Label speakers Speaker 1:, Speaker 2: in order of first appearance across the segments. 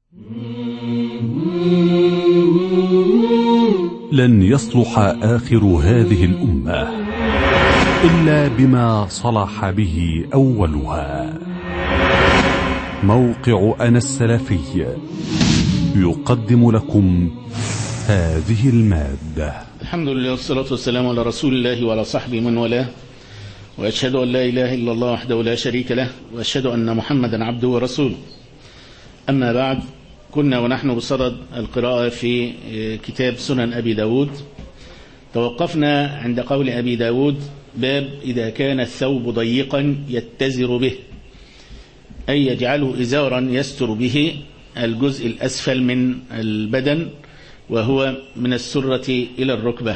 Speaker 1: لن يصلح آخر هذه الأمة إلا بما صلح به أولها. موقع أنا السلفي يقدم لكم هذه المادة.
Speaker 2: الحمد لله والصلاة والسلام على رسول الله وعلى صحبه من والاه، وأشهد أن لا إله إلا الله وحده لا شريك له، وأشهد أن محمدا عبده ورسوله. أما بعد، كنا ونحن بصدد القراءة في كتاب سنن أبي داود. توقفنا عند قول أبي داود: باب إذا كان الثوب ضيقا يتزر به، أي يجعله إزارا يستر به الجزء الأسفل من البدن، وهو من السرة إلى الركبة.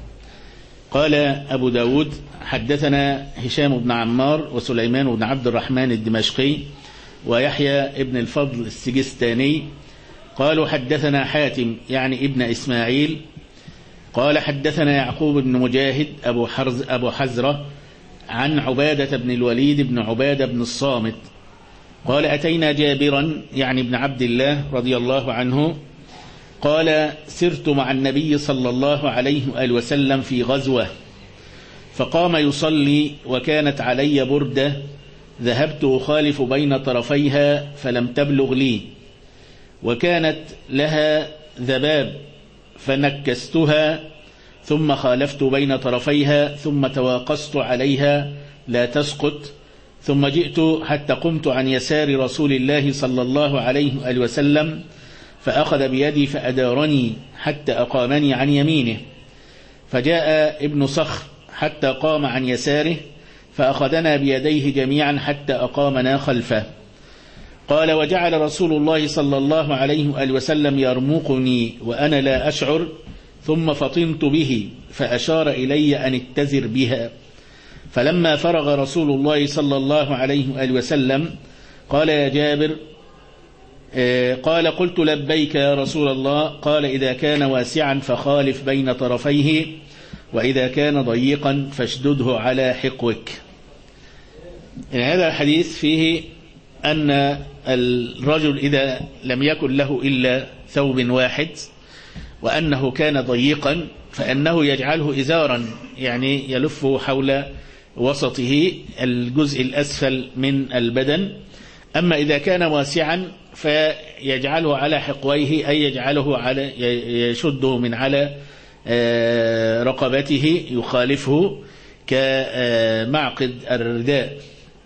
Speaker 2: قال أبو داود: حدثنا هشام بن عمار وسليمان بن عبد الرحمن الدمشقي ويحيى ابن الفضل السجستاني قالوا: حدثنا حاتم يعني ابن إسماعيل قال: حدثنا يعقوب بن مجاهد أبو حزرة عن عبادة بن الوليد بن عبادة بن الصامت قال: أتينا جابرا يعني ابن عبد الله رضي الله عنه قال: سرت مع النبي صلى الله عليه وآله وسلم في غزوة، فقام يصلي وكانت علي بردة ذهبت أخالف بين طرفيها فلم تبلغ لي، وكانت لها ذباب فنكستها ثم خالفت بين طرفيها ثم تواقصت عليها لا تسقط، ثم جئت حتى قمت عن يسار رسول الله صلى الله عليه وآله وسلم فأخذ بيدي فأدارني حتى أقامني عن يمينه، فجاء ابن صخر حتى قام عن يساره فأخذنا بيديه جميعا حتى أقامنا خلفه. قال: وجعل رسول الله صلى الله عليه وآله وسلم يرمقني وأنا لا أشعر، ثم فطنت به فأشار إلي أن اتزر بها، فلما فرغ رسول الله صلى الله عليه وآله وسلم قال: يا جابر، قال: قلت: لبيك يا رسول الله. قال: إذا كان واسعا فخالف بين طرفيه، وإذا كان ضيقا فاشدده على حقوك. هذا الحديث فيه أن الرجل إذا لم يكن له إلا ثوب واحد وأنه كان ضيقا فأنه يجعله إزارا، يعني يلفه حول وسطه الجزء الأسفل من البدن. أما إذا كان واسعا فيجعله على حقويه، أي يجعله على يشده من على رقبته يخالفه كمعقد الرداء.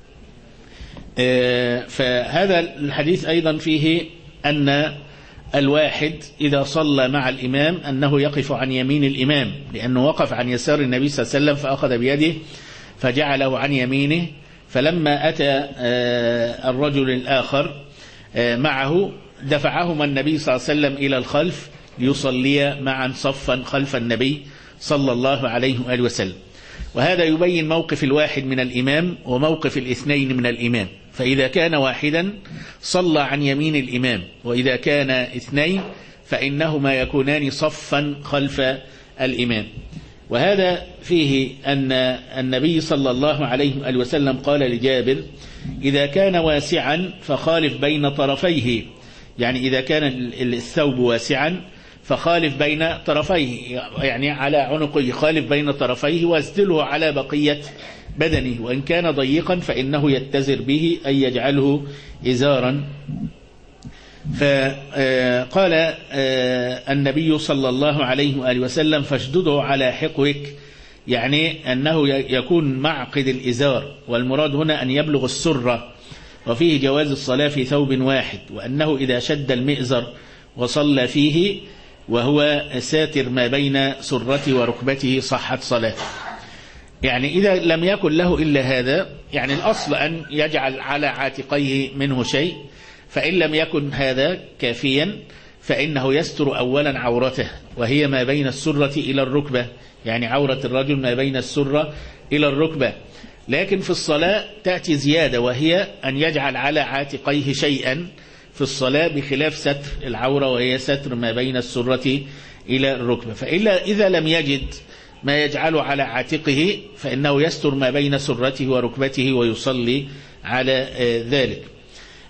Speaker 2: فهذا الحديث أيضا فيه أن الواحد إذا صلى مع الإمام أنه يقف عن يمين الإمام، لأنه وقف عن يسار النبي صلى الله عليه وسلم فأخذ بيده فجعله عن يمينه، فلما أتى الرجل الآخر معه دفعهما النبي صلى الله عليه وسلم إلى الخلف ليصليا معا صفا خلف النبي صلى الله عليه وآله وسلم. وهذا يبين موقف الواحد من الإمام وموقف الاثنين من الإمام، فإذا كان واحدا صلى عن يمين الإمام، وإذا كان اثنين فإنهما يكونان صفا خلف الإمام. وهذا فيه أن النبي صلى الله عليه وآله وسلم قال لجابر: إذا كان واسعا فخالف بين طرفيه، يعني إذا كان الثوب واسعا فخالف بين طرفيه، يعني على عنقه خالف بين طرفيه واسدله على بقية بدنه، وإن كان ضيقا فإنه يتزر به، أي يجعله إزارا. فقال النبي صلى الله عليه وآله وسلم: فاشدده على حقوك، يعني أنه يكون معقد الإزار، والمراد هنا أن يبلغ السرة، وفيه جواز الصلاة في ثوب واحد، وأنه إذا شد المئزر وصلى فيه وهو ساتر ما بين سرته وركبته صحت صلاته. يعني إذا لم يكن له إلا هذا، يعني الأصل أن يجعل على عاتقيه منه شيء، فإن لم يكن هذا كافيا فإنه يستر أولا عورته، وهي ما بين السرة إلى الركبة، يعني عورة الرجل ما بين السرة إلى الركبة. لكن في الصلاة تأتي زيادة، وهي أن يجعل على عاتقيه شيئا في الصلاة، بخلاف ستر العورة وهي ستر ما بين السرة إلى الركبة. فإلا إذا لم يجد ما يجعل على عاتقه فإنه يستر ما بين سرته وركبته ويصلي على ذلك.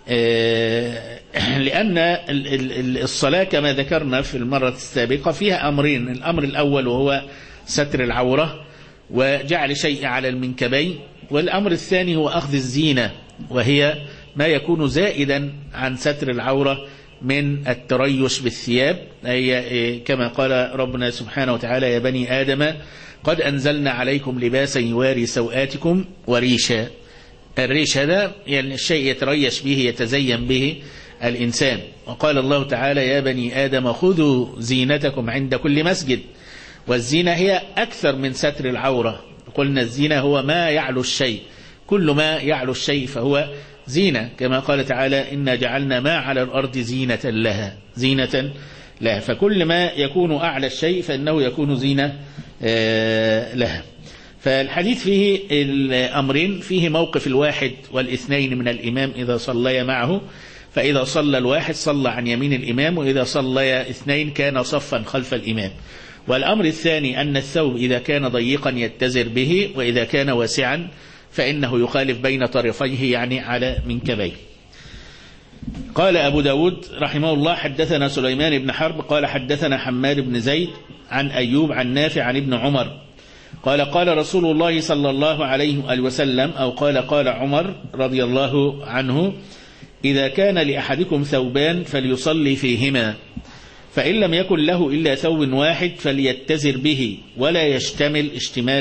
Speaker 2: لأن الصلاة كما ذكرنا في المرة السابقة فيها أمرين. الأمر الأول وهو ستر العورة وجعل شيء على المنكبين، والأمر الثاني هو أخذ الزينة، وهي ما يكون زائدا عن ستر العورة من التريش بالثياب، أي كما قال ربنا سبحانه وتعالى: يا بني آدم قد أنزلنا عليكم لباسا يواري سوآتكم وريشا. الريش هذا يعني الشيء يتريش به يتزين به الإنسان. وقال الله تعالى: يا بني آدم خذوا زينتكم عند كل مسجد. والزينة هي أكثر من ستر العورة. قلنا الزينة هو ما يعلو الشيء، كل ما يعلو الشيء فهو زينة، كما قال تعالى: إنا جعلنا ما على الأرض زينة لها. فكل ما يكون أعلى الشيء فإنه يكون زينة لها. فالحديث فيه الأمرين، فيه موقف الواحد والاثنين من الإمام إذا صلي معه، فإذا صلى الواحد صلى عن يمين الإمام، وإذا صلي اثنين كان صفا خلف الإمام. والأمر الثاني أن الثوب إذا كان ضيقا يتزر به، وإذا كان واسعا فإنه يخالف بين طرفيه يعني على منكبيه. قال أبو داود رحمه الله: حدثنا سليمان بن حرب قال حدثنا حماد بن زيد عن أيوب عن نافع عن ابن عمر قال: قال رسول الله صلى الله عليه وآله وسلم، أو قال عمر رضي الله عنه: إذا كان لأحدكم ثوبان فليصلي فيهما، فإن لم يكن له إلا ثوب واحد فليتزر به ولا يشتمل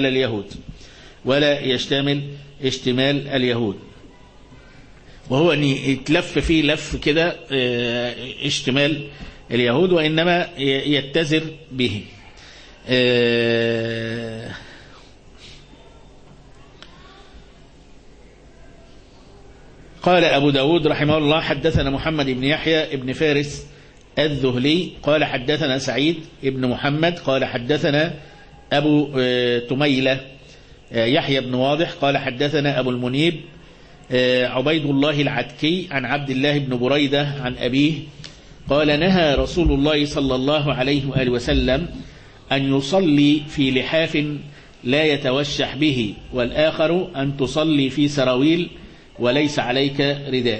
Speaker 2: اشتمال اليهود. وهو أن يتلف فيه لف كده اشتمال اليهود، وإنما يتزر به. قال أبو داود رحمه الله: حدثنا محمد بن يحيى بن فارس الذهلي قال حدثنا سعيد بن محمد قال حدثنا أبو تميلة يحيى بن واضح قال حدثنا أبو المنيب عبيد الله العتكي عن عبد الله بن بريدة عن أبيه قال: نهى رسول الله صلى الله عليه وآله وسلم أن يصلي في لحاف لا يتوشح به، والآخر أن تصلي في سراويل وليس عليك رداء.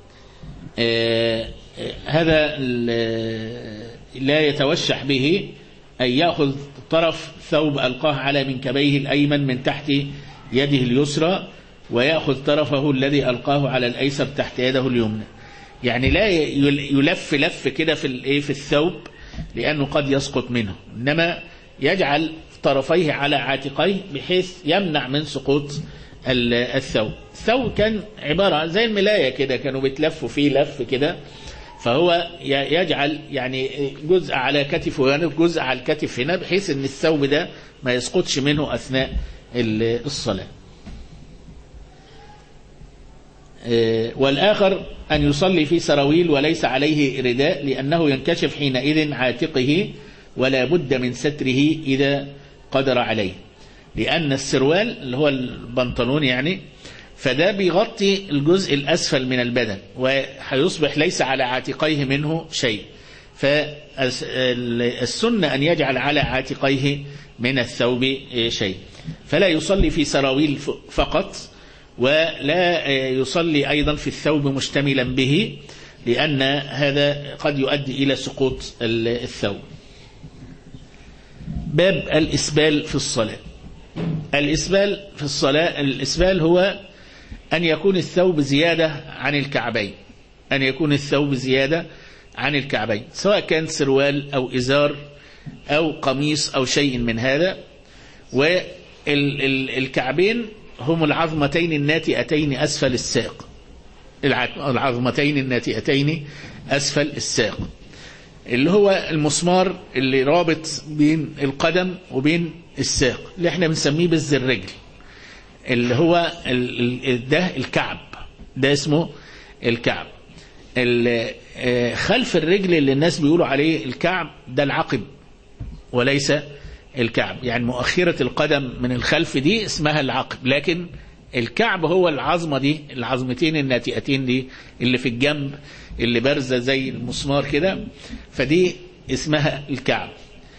Speaker 2: هذا لا يتوشح به أي يأخذ طرف ثوب ألقاه على منكبيه الأيمن من تحت يده اليسرى، ويأخذ طرفه الذي ألقاه على الأيسر تحت يده اليمنى. يعني لا يلف كده في الثوب لأنه قد يسقط منه، إنما يجعل طرفيه على عاتقيه بحيث يمنع من سقوط الثوب. الثوب كان عبارة زي الملاية كده، كانوا بيتلفوا فيه لف كده، فهو يجعل يعني جزء على كتفه هنا وجزء على الكتف هنا، بحيث ان الثوب ده ما يسقطش منه أثناء الصلاة. والآخر أن يصلي في سراويل وليس عليه رداء، لأنه ينكشف حينئذ عاتقه ولا بد من ستره إذا قدر عليه، لأن السروال اللي هو البنطلون يعني فده بيغطي الجزء الأسفل من البدن، وهيصبح ليس على عاتقيه منه شيء. فالسنة أن يجعل على عاتقيه من الثوب شيء، فلا يصلي في سراويل فقط، ولا يصلي أيضا في الثوب مشتملا به، لأن هذا قد يؤدي إلى سقوط الثوب. باب الإسبال في الصلاة. الإسبال في الصلاة، الإسبال هو أن يكون الثوب زيادة عن الكعبين، أن يكون الثوب زيادة عن الكعبين، سواء كان سروال أو إزار أو قميص أو شيء من هذا. والكعبين هم العظمتين الناتئتين أسفل الساق، العظمتين الناتئتين أسفل الساق، اللي هو المسمار اللي رابط بين القدم وبين الساق، اللي احنا بنسميه بز الرجل، اللي هو ده الكعب، ده اسمه الكعب. خلف الرجل اللي الناس بيقولوا عليه الكعب ده العقب وليس الكعب، يعني مؤخرة القدم من الخلف دي اسمها العقب، لكن الكعب هو العظمة دي، العظمتين الناتئتين دي اللي في الجنب اللي بارزة زي المسمار كده، فدي اسمها الكعب.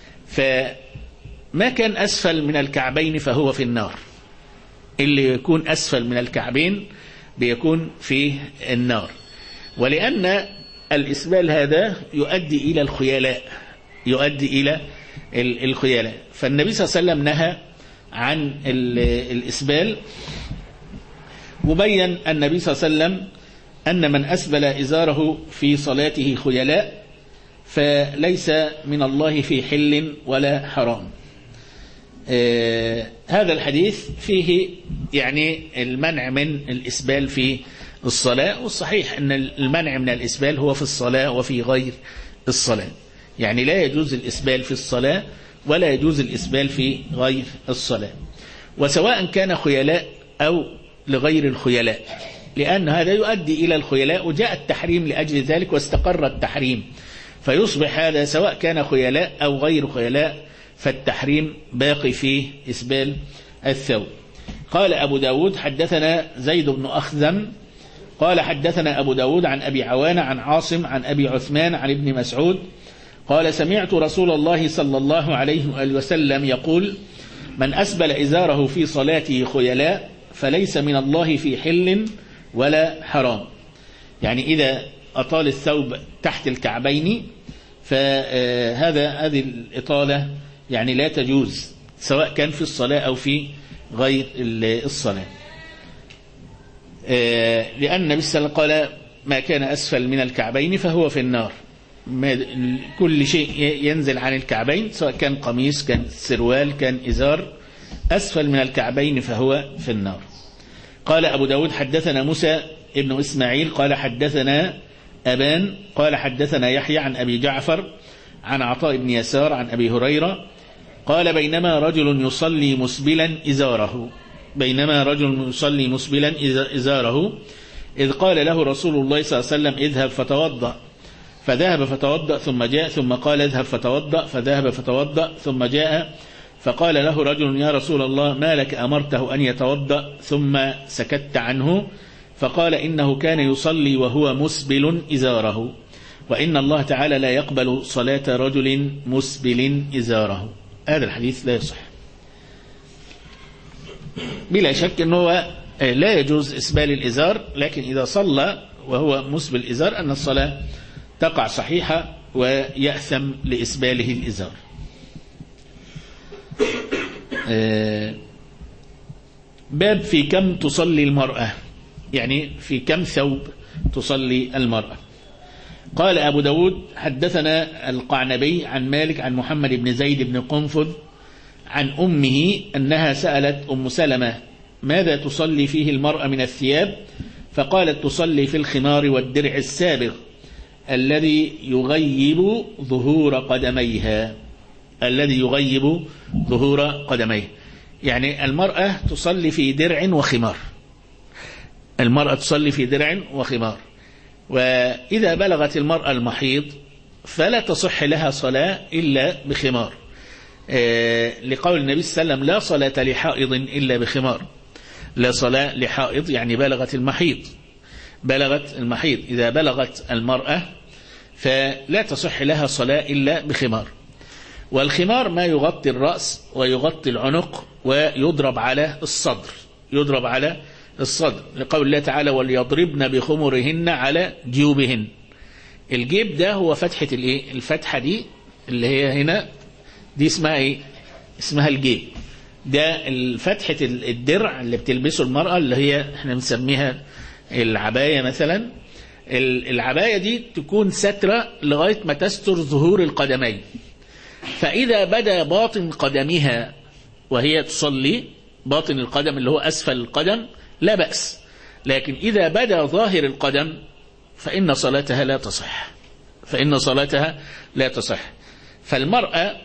Speaker 2: فما كان أسفل من الكعبين فهو في النار، اللي يكون أسفل من الكعبين بيكون في النار. ولأن الإسبال هذا يؤدي إلى الخيلاء، يؤدي إلى الخيلاء. فالنبي صلى الله عليه وسلم نهى عن الإسبال، وبين النبي صلى الله عليه وسلم أن من أسبل إزاره في صلاته خيلاء فليس من الله في حل ولا حرام. هذا الحديث فيه يعني المنع من الإسبال في الصلاة، والصحيح أن المنع من الإسبال هو في الصلاة وفي غير الصلاة، يعني لا يجوز الإسبال في الصلاة ولا يجوز الإسبال في غير الصلاة، وسواء كان خيلاء أو لغير الخيلاء، لأن هذا يؤدي إلى الخيلاء، وجاء التحريم لأجل ذلك واستقر التحريم، فيصبح هذا سواء كان خيلاء أو غير خيلاء فالتحريم باقي في إسبال الثوب. قال أبو داود حدثنا زيد بن أخزم قال حدثنا أبو داود عن أبي عوانة عن عاصم عن أبي عثمان عن ابن مسعود قال سمعت رسول الله صلى الله عليه وآله وسلم يقول من أسبل إزاره في صلاته خيلاء فليس من الله في حل ولا حرام. يعني إذا أطال الثوب تحت الكعبين هذه الإطالة يعني لا تجوز، سواء كان في الصلاة أو في غير الصلاة، لأن النبي صلى الله عليه وسلم قال ما كان أسفل من الكعبين فهو في النار. كل شيء ينزل عن الكعبين سواء كان قميص كان سروال كان إزار أسفل من الكعبين فهو في النار. قال أبو داود حدثنا موسى ابن إسماعيل قال حدثنا أبان قال حدثنا يحيى عن أبي جعفر عن عطاء بن يسار عن أبي هريرة قال بينما رجل يصلي مسبلا إزاره إذ قال له رسول الله صلى الله عليه وسلم اذهب فتوضأ فذهب فتوضأ ثم جاء ثم قال اذهب فتوضأ فذهب فتوضأ ثم جاء فقال له رجل يا رسول الله ما لك أمرته أن يتوضأ ثم سكت عنه فقال إنه كان يصلي وهو مسبل إزاره وإن الله تعالى لا يقبل صلاة رجل مسبل إزاره. هذا الحديث لا يصح بلا شك أنه لا يجوز إسبال الإزار، لكن إذا صلى وهو مسبل إزار أن الصلاة تقع صحيحة ويأثم لإسباله الإزار. باب في كم تصلي المرأة، يعني في كم ثوب تصلي المرأة. قال أبو داود حدثنا القعنبي عن مالك عن محمد بن زيد بن قنفذ عن أمه أنها سألت أم سلمة ماذا تصلي فيه المرأة من الثياب، فقالت تصلي في الخمار والدرع السابغ الذي يغيب ظهور قدميه. يعني المرأة تصلي في درع وخمار، وإذا بلغت المرأة المحيض فلا تصح لها صلاة إلا بخمار، لقول النبي صلى الله عليه وسلم لا صلاة لحائض إلا بخمار. لا صلاة لحائض يعني بلغت المحيض، إذا بلغت المرأة فلا تصح لها صلاة إلا بخمار. والخمار ما يغطي الرأس ويغطي العنق ويضرب على الصدر، لقول الله تعالى وليضربن بخمرهن على جيوبهن. الجيب ده هو فتحة الفتحة دي اللي هي هنا دي اسمها ايه؟ اسمها الجيب. ده الفتحة الدرع اللي بتلبسه المرأة اللي هي احنا بنسميها العباية مثلا. العباية دي تكون سترة لغاية ما تستر ظهور القدمين، فإذا بدا باطن قدمها وهي تصلي، باطن القدم اللي هو أسفل القدم لا بأس، لكن إذا بدا ظاهر القدم فإن صلاتها لا تصح. فالمرأة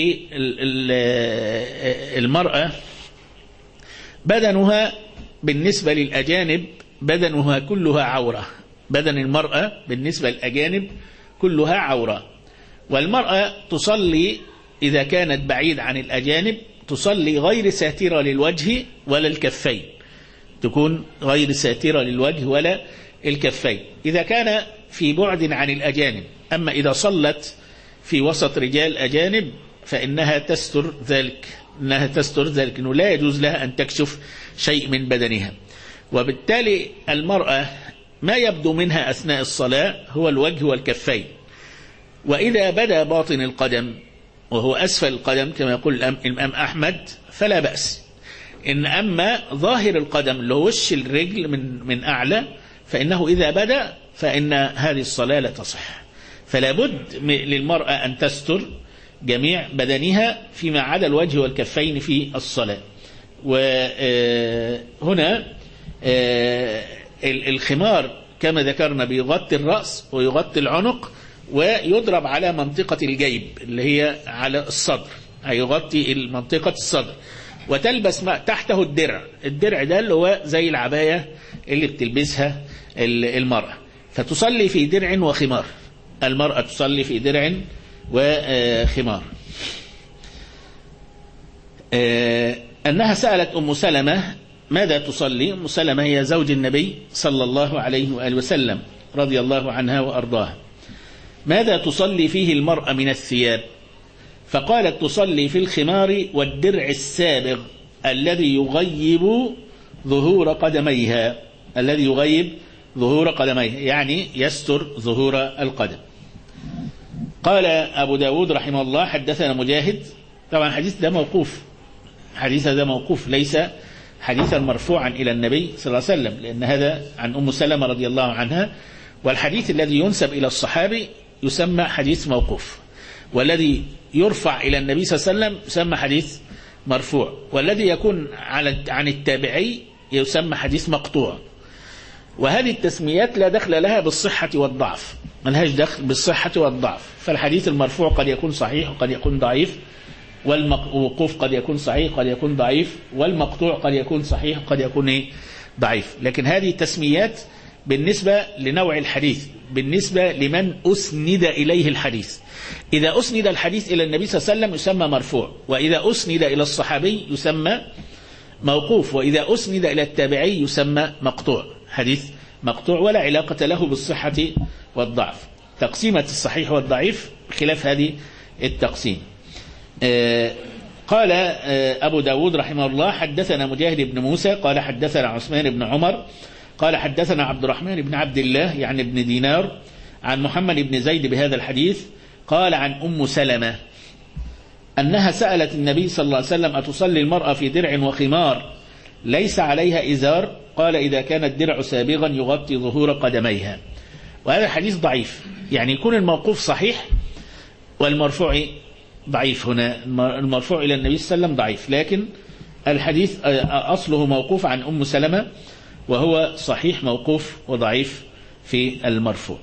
Speaker 2: المرأة بدنها بالنسبة للأجانب بدنها كلها عورة، بدن المرأة بالنسبة للأجانب كلها عورة. والمرأة تصلي إذا كانت بعيد عن الأجانب تصلي غير ساترة للوجه ولا الكفين، تكون غير ساترة للوجه ولا الكفين إذا كان في بعد عن الأجانب. أما إذا صلت في وسط رجال أجانب فإنها تستر ذلك، إنه لا يجوز لها أن تكشف شيء من بدنها. وبالتالي المرأة ما يبدو منها أثناء الصلاة هو الوجه والكفين. وإذا بدا باطن القدم وهو أسفل القدم كما يقول الإمام أحمد فلا بأس. إن أما ظاهر القدم اللي هو وش الرجل من أعلى فإنه إذا بدا فإن هذه الصلاة لا تصح. فلا بد للمرأة أن تستر جميع بدنها فيما عدا الوجه والكفين في الصلاة. وهنا الخمار كما ذكرنا بيغطي الرأس ويغطي العنق ويضرب على منطقة الجيب اللي هي على الصدر، هيغطي منطقة الصدر. وتلبس تحته الدرع ده اللي هو زي العباية اللي بتلبسها المرأة. فتصلي في درع وخمار، المرأة تصلي في درع وخمار. أنها سألت أم سلمة ماذا تصلي. أم سلمة هي زوج النبي صلى الله عليه وآله وسلم رضي الله عنها وأرضاها، ماذا تصلي فيه المرأة من الثياب؟ فقالت تصلي في الخمار والدرع السابغ الذي يغيب ظهور قدميها، الذي يغيب ظهور قدميها يعني يستر ظهور القدم. قال أبو داود رحمه الله حدثنا مجاهد. طبعا الحديث ده موقوف، حديث ده موقوف ليس حديثا مرفوعا إلى النبي صلى الله عليه وسلم، لأن هذا عن أم سلمة رضي الله عنها، والحديث الذي ينسب إلى الصحابي يسمى حديث موقوف، والذي يرفع إلى النبي صلى الله عليه وسلم يسمى حديث مرفوع، والذي يكون عن التابعي يسمى حديث مقطوع. وهذه التسميات لا دخل لها بالصحة والضعف، ملهاش دخل بالصحة والضعف. فالحديث المرفوع قد يكون صحيح وقد يكون ضعيف، والوقوف قد يكون صحيح قد يكون ضعيف، والمقطوع قد يكون صحيح قد يكون ضعيف. لكن هذه التسميات بالنسبة لنوع الحديث، بالنسبة لمن أسند إليه الحديث. إذا أسند الحديث إلى النبي صلى الله عليه وسلم يسمى مرفوع، وإذا أسند إلى الصحابي يسمى موقوف، وإذا أسند إلى التابعي يسمى مقطوع، حديث مقطوع ولا علاقة له بالصحة والضعف. تقسيمة الصحيح والضعيف خلاف هذه التقسيم. قال أبو داود رحمه الله حدثنا مجاهد بن موسى قال حدثنا عثمان بن عمر قال حدثنا عبد الرحمن بن عبد الله يعني ابن دينار عن محمد بن زيد بهذا الحديث. قال عن أم سلمة أنها سألت النبي صلى الله عليه وسلم أتصلي المرأة في درع وخمار ليس عليها إزار؟ قال إذا كان الدرع سابغا يغطي ظهور قدميها. وهذا الحديث ضعيف، يعني يكون الموقوف صحيح والمرفوع ضعيف. هنا المرفوع إلى النبي صلى الله عليه وسلم ضعيف، لكن الحديث أصله موقوف عن أم سلمة، وهو صحيح موقوف وضعيف في المرفوع.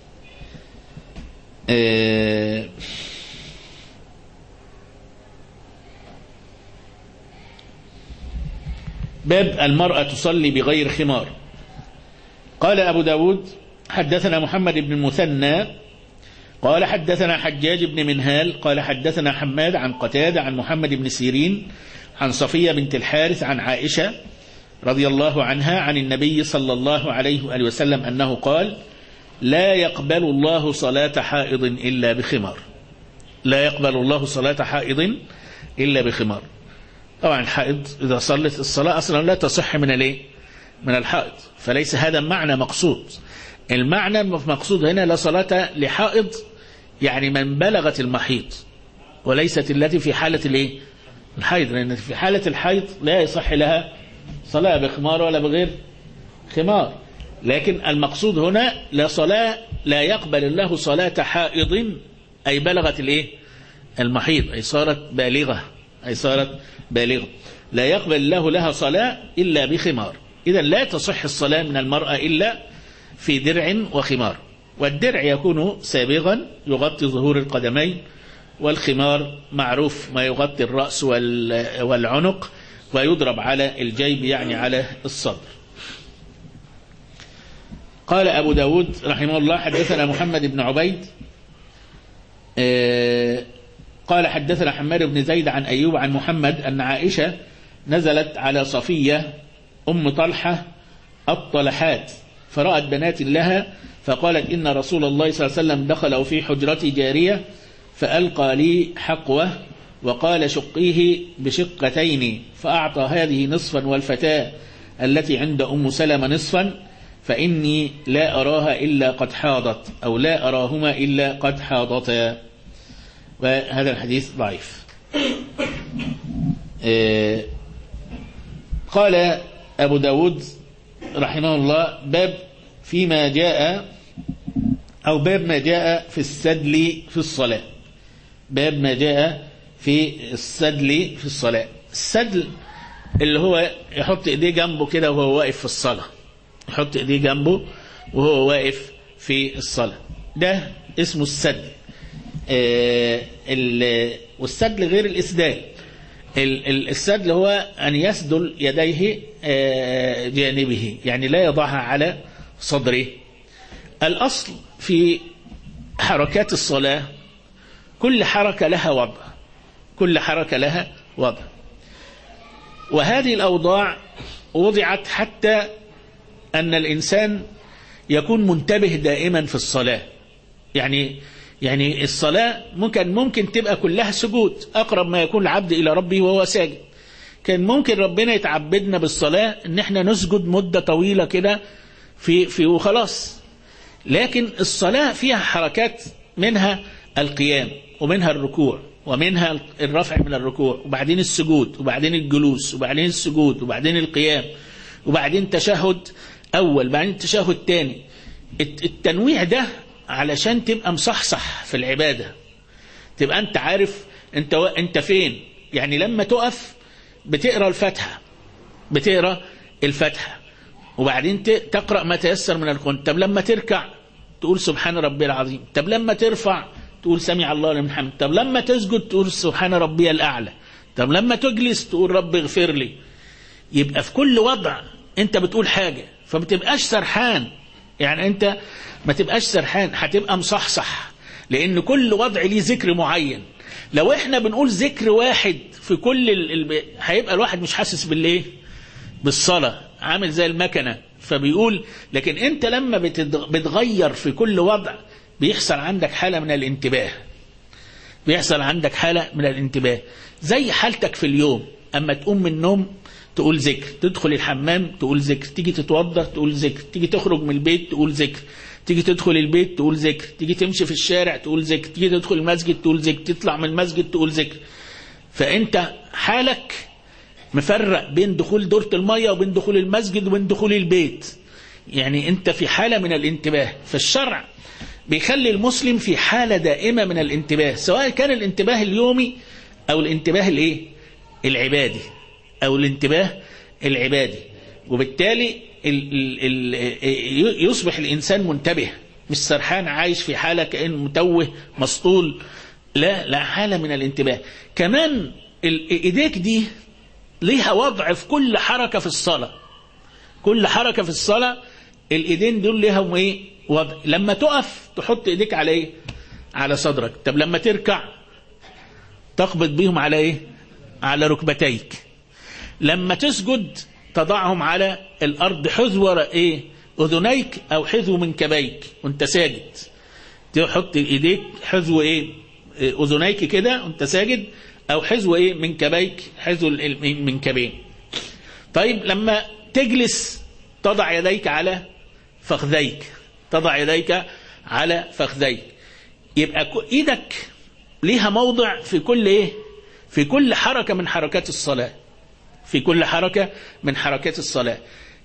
Speaker 2: باب المرأة تصلي بغير خمار. قال أبو داود حدثنا محمد بن المثنى قال حدثنا حجاج بن منهال قال حدثنا حماد عن قتادة عن محمد بن سيرين عن صفية بنت الحارث عن عائشة رضي الله عنها عن النبي صلى الله عليه وآله وسلم أنه قال لا يقبل الله صلاة حائض إلا بخمار. لا يقبل الله صلاة حائض إلا بخمار. طبعا الحائض إذا صلت الصلاة أصلا لا تصح من الحائض، فليس هذا معنى مقصود. المعنى المقصود هنا لا صلاة لحائض يعني من بلغت المحيض، وليست التي في حالة الحيض، لأن في حالة الحيض لا يصح لها صلاة بخمار ولا بغير خمار. لكن المقصود هنا لا صلاة، لا يقبل الله صلاة حائض أي بلغت المحيض، أي صارت بالغة، لا يقبل الله لها صلاة إلا بخمار. إذن لا تصح الصلاة من المرأة إلا في درع وخمار. والدرع يكون سابغا يغطي ظهور القدمين، والخمار معروف ما يغطي الرأس والعنق ويضرب على الجيب يعني على الصدر. قال أبو داود رحمه الله حدثنا محمد بن عبيد قال حدثنا حماد بن زيد عن أيوب عن محمد أن عائشة نزلت على صفية أم طلحة الطلحات فرأت بنات لها فقالت إن رسول الله صلى الله عليه وسلم دخل في حجرتي جارية فألقى لي حقوة وقال شقيه بشقتين، فأعطى هذه نصفا والفتاة التي عند أم سلمة نصفا، فإني لا أراها إلا قد حاضت، أو لا أراهما إلا قد حاضتا. وهذا الحديث ضعيف. قال أبو داود رحمه الله: باب فيما جاء، أو باب ما جاء في السدل في الصلاة. باب ما جاء في السدل في الصلاة. السدل اللي هو يحط ايديه جنبه كده وهو واقف في الصلاة، يحط ايديه جنبه وهو واقف في الصلاة، ده اسمه السدل. والسدل غير الإسدال. السدل هو أن يسدل يديه جانبه، يعني لا يضعها على صدره. الأصل في حركات الصلاة كل حركة لها وضع، كل حركة لها وضع، وهذه الأوضاع وضعت حتى أن الإنسان يكون منتبه دائما في الصلاة. يعني الصلاة ممكن تبقى كلها سجود، أقرب ما يكون العبد إلى ربه وهو ساجد. كان ممكن ربنا يتعبدنا بالصلاة إن احنا نسجد مدة طويلة كده في وخلاص، لكن الصلاة فيها حركات، منها القيام، ومنها الركوع، ومنها الرفع من الركوع، وبعدين السجود، وبعدين الجلوس، وبعدين السجود، وبعدين القيام، وبعدين تشهد أول، بعدين تشهد تاني. التنويع ده علشان تبقى مصحصح في العبادة، تبقى أنت عارف أنت فين. يعني لما تقف بتقرأ الفاتحة، بتقرأ الفاتحة، وبعدين تقرأ ما تيسر من القرآن. طب لما تركع تقول سبحان ربي العظيم. طب لما ترفع تقول سمع الله لمن حمده. طب لما تسجد تقول سبحان ربي الأعلى. طب لما تجلس تقول رب اغفر لي. يبقى في كل وضع أنت بتقول حاجة، فبتبقاش سرحان. يعني أنت ما تبقاش سرحان، هتبقى مصحصح، لأن كل وضع ليه ذكر معين. لو احنا بنقول ذكر واحد في كل هيبقى الواحد مش حاسس بالليه بالصلاة، عامل زي المكنة. فبيقول لكن انت لما بتغير في كل وضع بيحصل عندك حالة من الانتباه، بيحصل عندك حالة من الانتباه. زي حالتك في اليوم، اما تقوم من النوم تقول ذكر، تدخل الحمام تقول ذكر، تيجي تتوضى تقول ذكر، تيجي تخرج من البيت تقول ذكر، تيجي تدخل البيت تقول ذكر، تيجي تمشي في الشارع تقول ذكر، تيجي تدخل المسجد تقول ذكر، تطلع من المسجد تقول ذكر. فانت حالك مفرق بين دخول دورة المية وبين دخول المسجد وبين دخول البيت، يعني انت في حالة من الانتباه. فالشرع بيخلي المسلم في حالة دائمة من الانتباه، سواء كان الانتباه اليومي او الانتباه العبادي، او الانتباه العبادي. وبالتالي يصبح الانسان منتبه، مش سرحان عايش في حالة كأنه متوه مسطول، لا حالة من الانتباه. كمان ايديك دي ليها وضع في كل حركة في الصلاة، كل حركة في الصلاة الايدين دول ليهم ايه وضع. لما تقف تحط ايديك على ايه؟ على صدرك. طب لما تركع تقبض بيهم على ايه؟ على ركبتيك. لما تسجد تضعهم على الارض حذو ايه؟ اذنيك او حذو منكبيك وانت ساجد، تحط ايديك حذو ايه؟ اذنيك كده وانت ساجد، او حذو ايه؟ منكبيك، حذو المنكبين. طيب لما تجلس تضع يديك على فخذيك، تضع يديك على فخذيك. يبقى ايدك ليها موضع في كل ايه؟ في كل حركة من حركات الصلاة، في كل حركة من حركات الصلاة.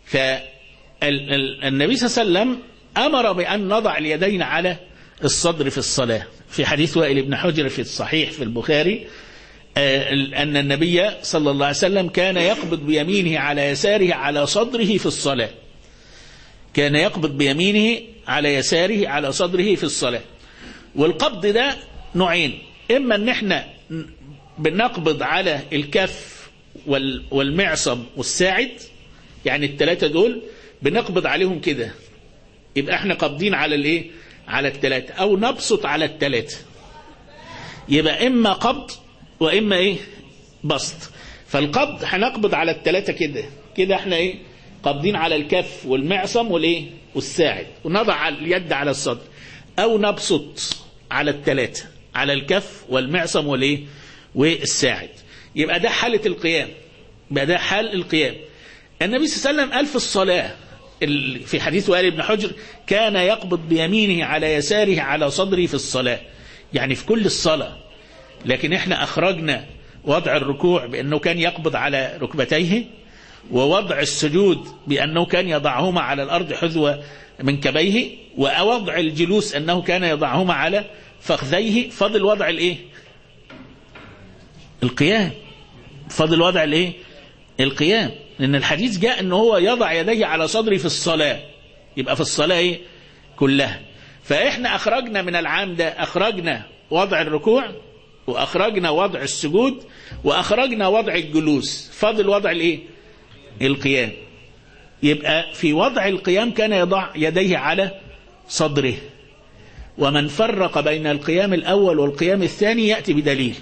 Speaker 2: فالنبي صلى الله عليه وسلم أمر بأن نضع اليدين على الصدر في الصلاة. في حديث وائل بن حجر في الصحيح في البخاري أن النبي صلى الله عليه وسلم كان يقبض بيمينه على يساره على صدره في الصلاة، كان يقبض بيمينه على يساره على صدره في الصلاة. والقبض ده نوعين، إما أن احنا بنقبض على الكف والمعصم والساعد، يعني الثلاثة دول بنقبض عليهم كده، يبقى احنا قابضين على الايه؟ على الثلاثة، او نبسط على الثلاثة، يبقى اما قبض واما ايه؟ بسط. فالقبض هنقبض على الثلاثة كده كده، احنا ايه؟ قابضين على الكف والمعصم والايه؟ والساعد، ونضع اليد على الصدر، او نبسط على الثلاثة، على الكف والمعصم والايه؟ والساعد. يبقى ده حالة القيام، يبقى ده حال القيام. النبي صلى الله عليه وسلم قال في الصلاة في حديث وائل بن حجر كان يقبض بيمينه على يساره على صدره في الصلاة، يعني في كل الصلاة. لكن احنا أخرجنا وضع الركوع بأنه كان يقبض على ركبتيه، ووضع السجود بأنه كان يضعهما على الأرض حذو منكبيه، ووضع الجلوس أنه كان يضعهما على فخذيه. فضل وضع الايه؟ القيام. فضل وضع الايه؟ القيام، لأن الحديث جاء أنه هو يضع يديه على صدره في الصلاة، يبقى في الصلاة ايه؟ كلها. فإحنا أخرجنا من العام ده، أخرجنا وضع الركوع، وأخرجنا وضع السجود، وأخرجنا وضع الجلوس. فضل وضع الايه؟ القيام. يبقى في وضع القيام كان يضع يديه على صدره. ومن فرق بين القيام الأول والقيام الثاني يأتي بدليل.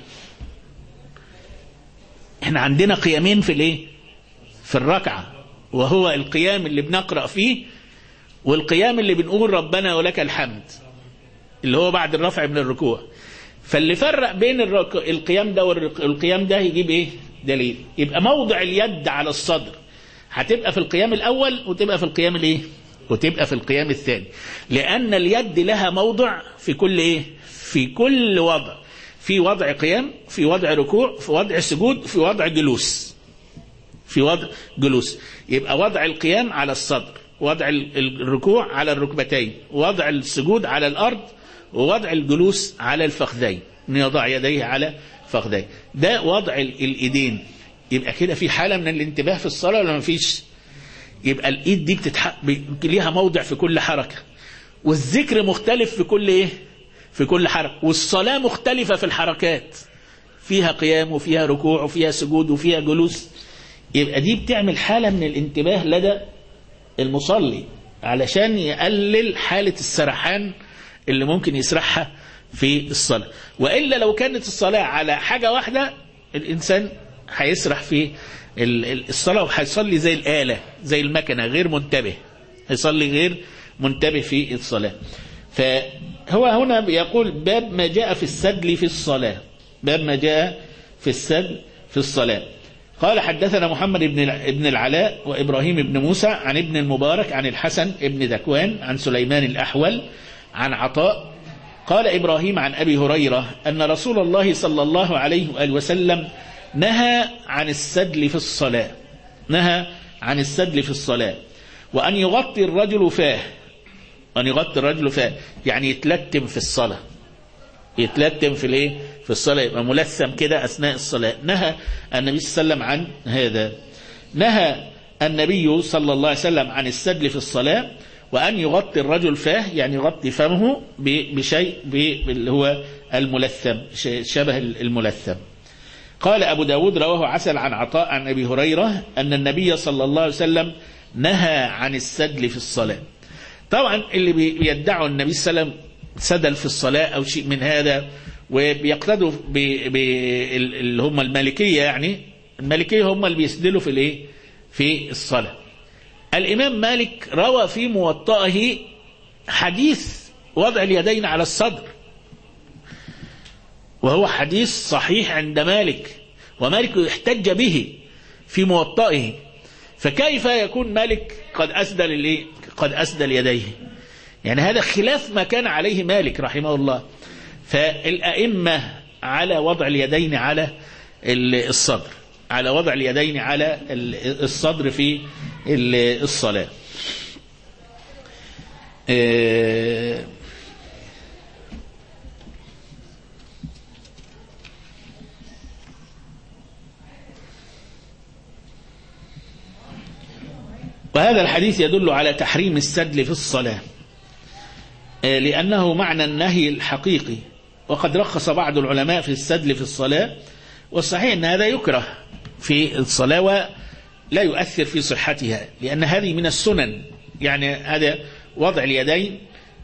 Speaker 2: احنا عندنا قيامين في الايه؟ في الركعة، وهو القيام اللي بنقرأ فيه، والقيام اللي بنقول ربنا ولك الحمد، اللي هو بعد الرفع من الركوع. فاللي فرق بين القيام ده والقيام ده يجيب ايه؟ دليل. يبقى موضع اليد على الصدر هتبقى في القيام الأول، وتبقى في القيام الايه؟ وتبقى في القيام الثاني، لأن اليد لها موضع في كل ايه؟ في كل وضع. في وضع قيام، في وضع ركوع، في وضع سجود، في وضع جلوس. في وضع جلوس. يبقى وضع القيام على الصدر، وضع الركوع على الركبتين، وضع السجود على الأرض، ووضع الجلوس على الفخذين، يضع يديه على فخذيه. ده وضع الإيدين. يبقى كده في حالة من الانتباه في الصلاة ولا ما فيش؟ يبقى الإيد دي ليها موضع في كل حركة، والذكر مختلف في كل إيه؟ في كل حركة. والصلاة مختلفة في الحركات، فيها قيام وفيها ركوع وفيها سجود وفيها جلوس. يبقى دي بتعمل حالة من الانتباه لدى المصلي، علشان يقلل حالة السرحان اللي ممكن يسرحها في الصلاة. وإلا لو كانت الصلاة على حاجة واحدة، الإنسان هيسرح في الصلاة، وهيصلي زي الآلة، زي المكنة، غير منتبه، هيصلي غير منتبه في الصلاة. فهو هنا بيقول باب ما جاء في السدل في الصلاة. باب ما جاء في السدل في الصلاة. قال حدثنا محمد بن العلاء وإبراهيم بن موسى عن ابن المبارك عن الحسن بن ذكوان عن سليمان الأحول عن عطاء. قال إبراهيم عن أبي هريرة أن رسول الله صلى الله عليه وآله وسلم نهى عن السدل في الصلاة. نهى عن السدل في الصلاة، وأن يغطي الرجل فاه. أن يغطي الرجل فاه يعني يتلتم في الصلاة، يتلتم في الايه؟ في الصلاة، يبقى ملثم كده أثناء الصلاة. نهى النبي صلى الله عليه وسلم عن هذا. نهى النبي صلى الله عليه وسلم عن السدل في الصلاة، وأن يغطي الرجل فاه يعني يغطي فمه بشيء اللي هو الملثم، شبه الملثم. قال أبو داود رواه عسل عن عطاء عن أبي هريرة أن النبي صلى الله عليه وسلم نهى عن السدل في الصلاة. طبعا اللي بيدعوا النبي صلى الله عليه وسلم سدل في الصلاة أو شيء من هذا، وبيقتدوا اللي هم المالكية، يعني المالكية هم اللي بيسدلوا في الايه؟ في الصلاة. الإمام مالك روى في موطئه حديث وضع اليدين على الصدر، وهو حديث صحيح عند مالك، ومالك يحتج به في موطئه. فكيف يكون مالك قد أسدل الايه؟ قد أسدل يديه؟ يعني هذا خلاف ما كان عليه مالك رحمه الله. فالأئمة على وضع اليدين على الصدر، على وضع اليدين على الصدر في الصلاة. وهذا الحديث يدل على تحريم السدل في الصلاة، لأنه معنى النهي الحقيقي. وقد رخص بعض العلماء في السدل في الصلاة، والصحيح أن هذا يكره في الصلاة ولا يؤثر في صحتها، لأن هذه من السنن. يعني هذا وضع اليدين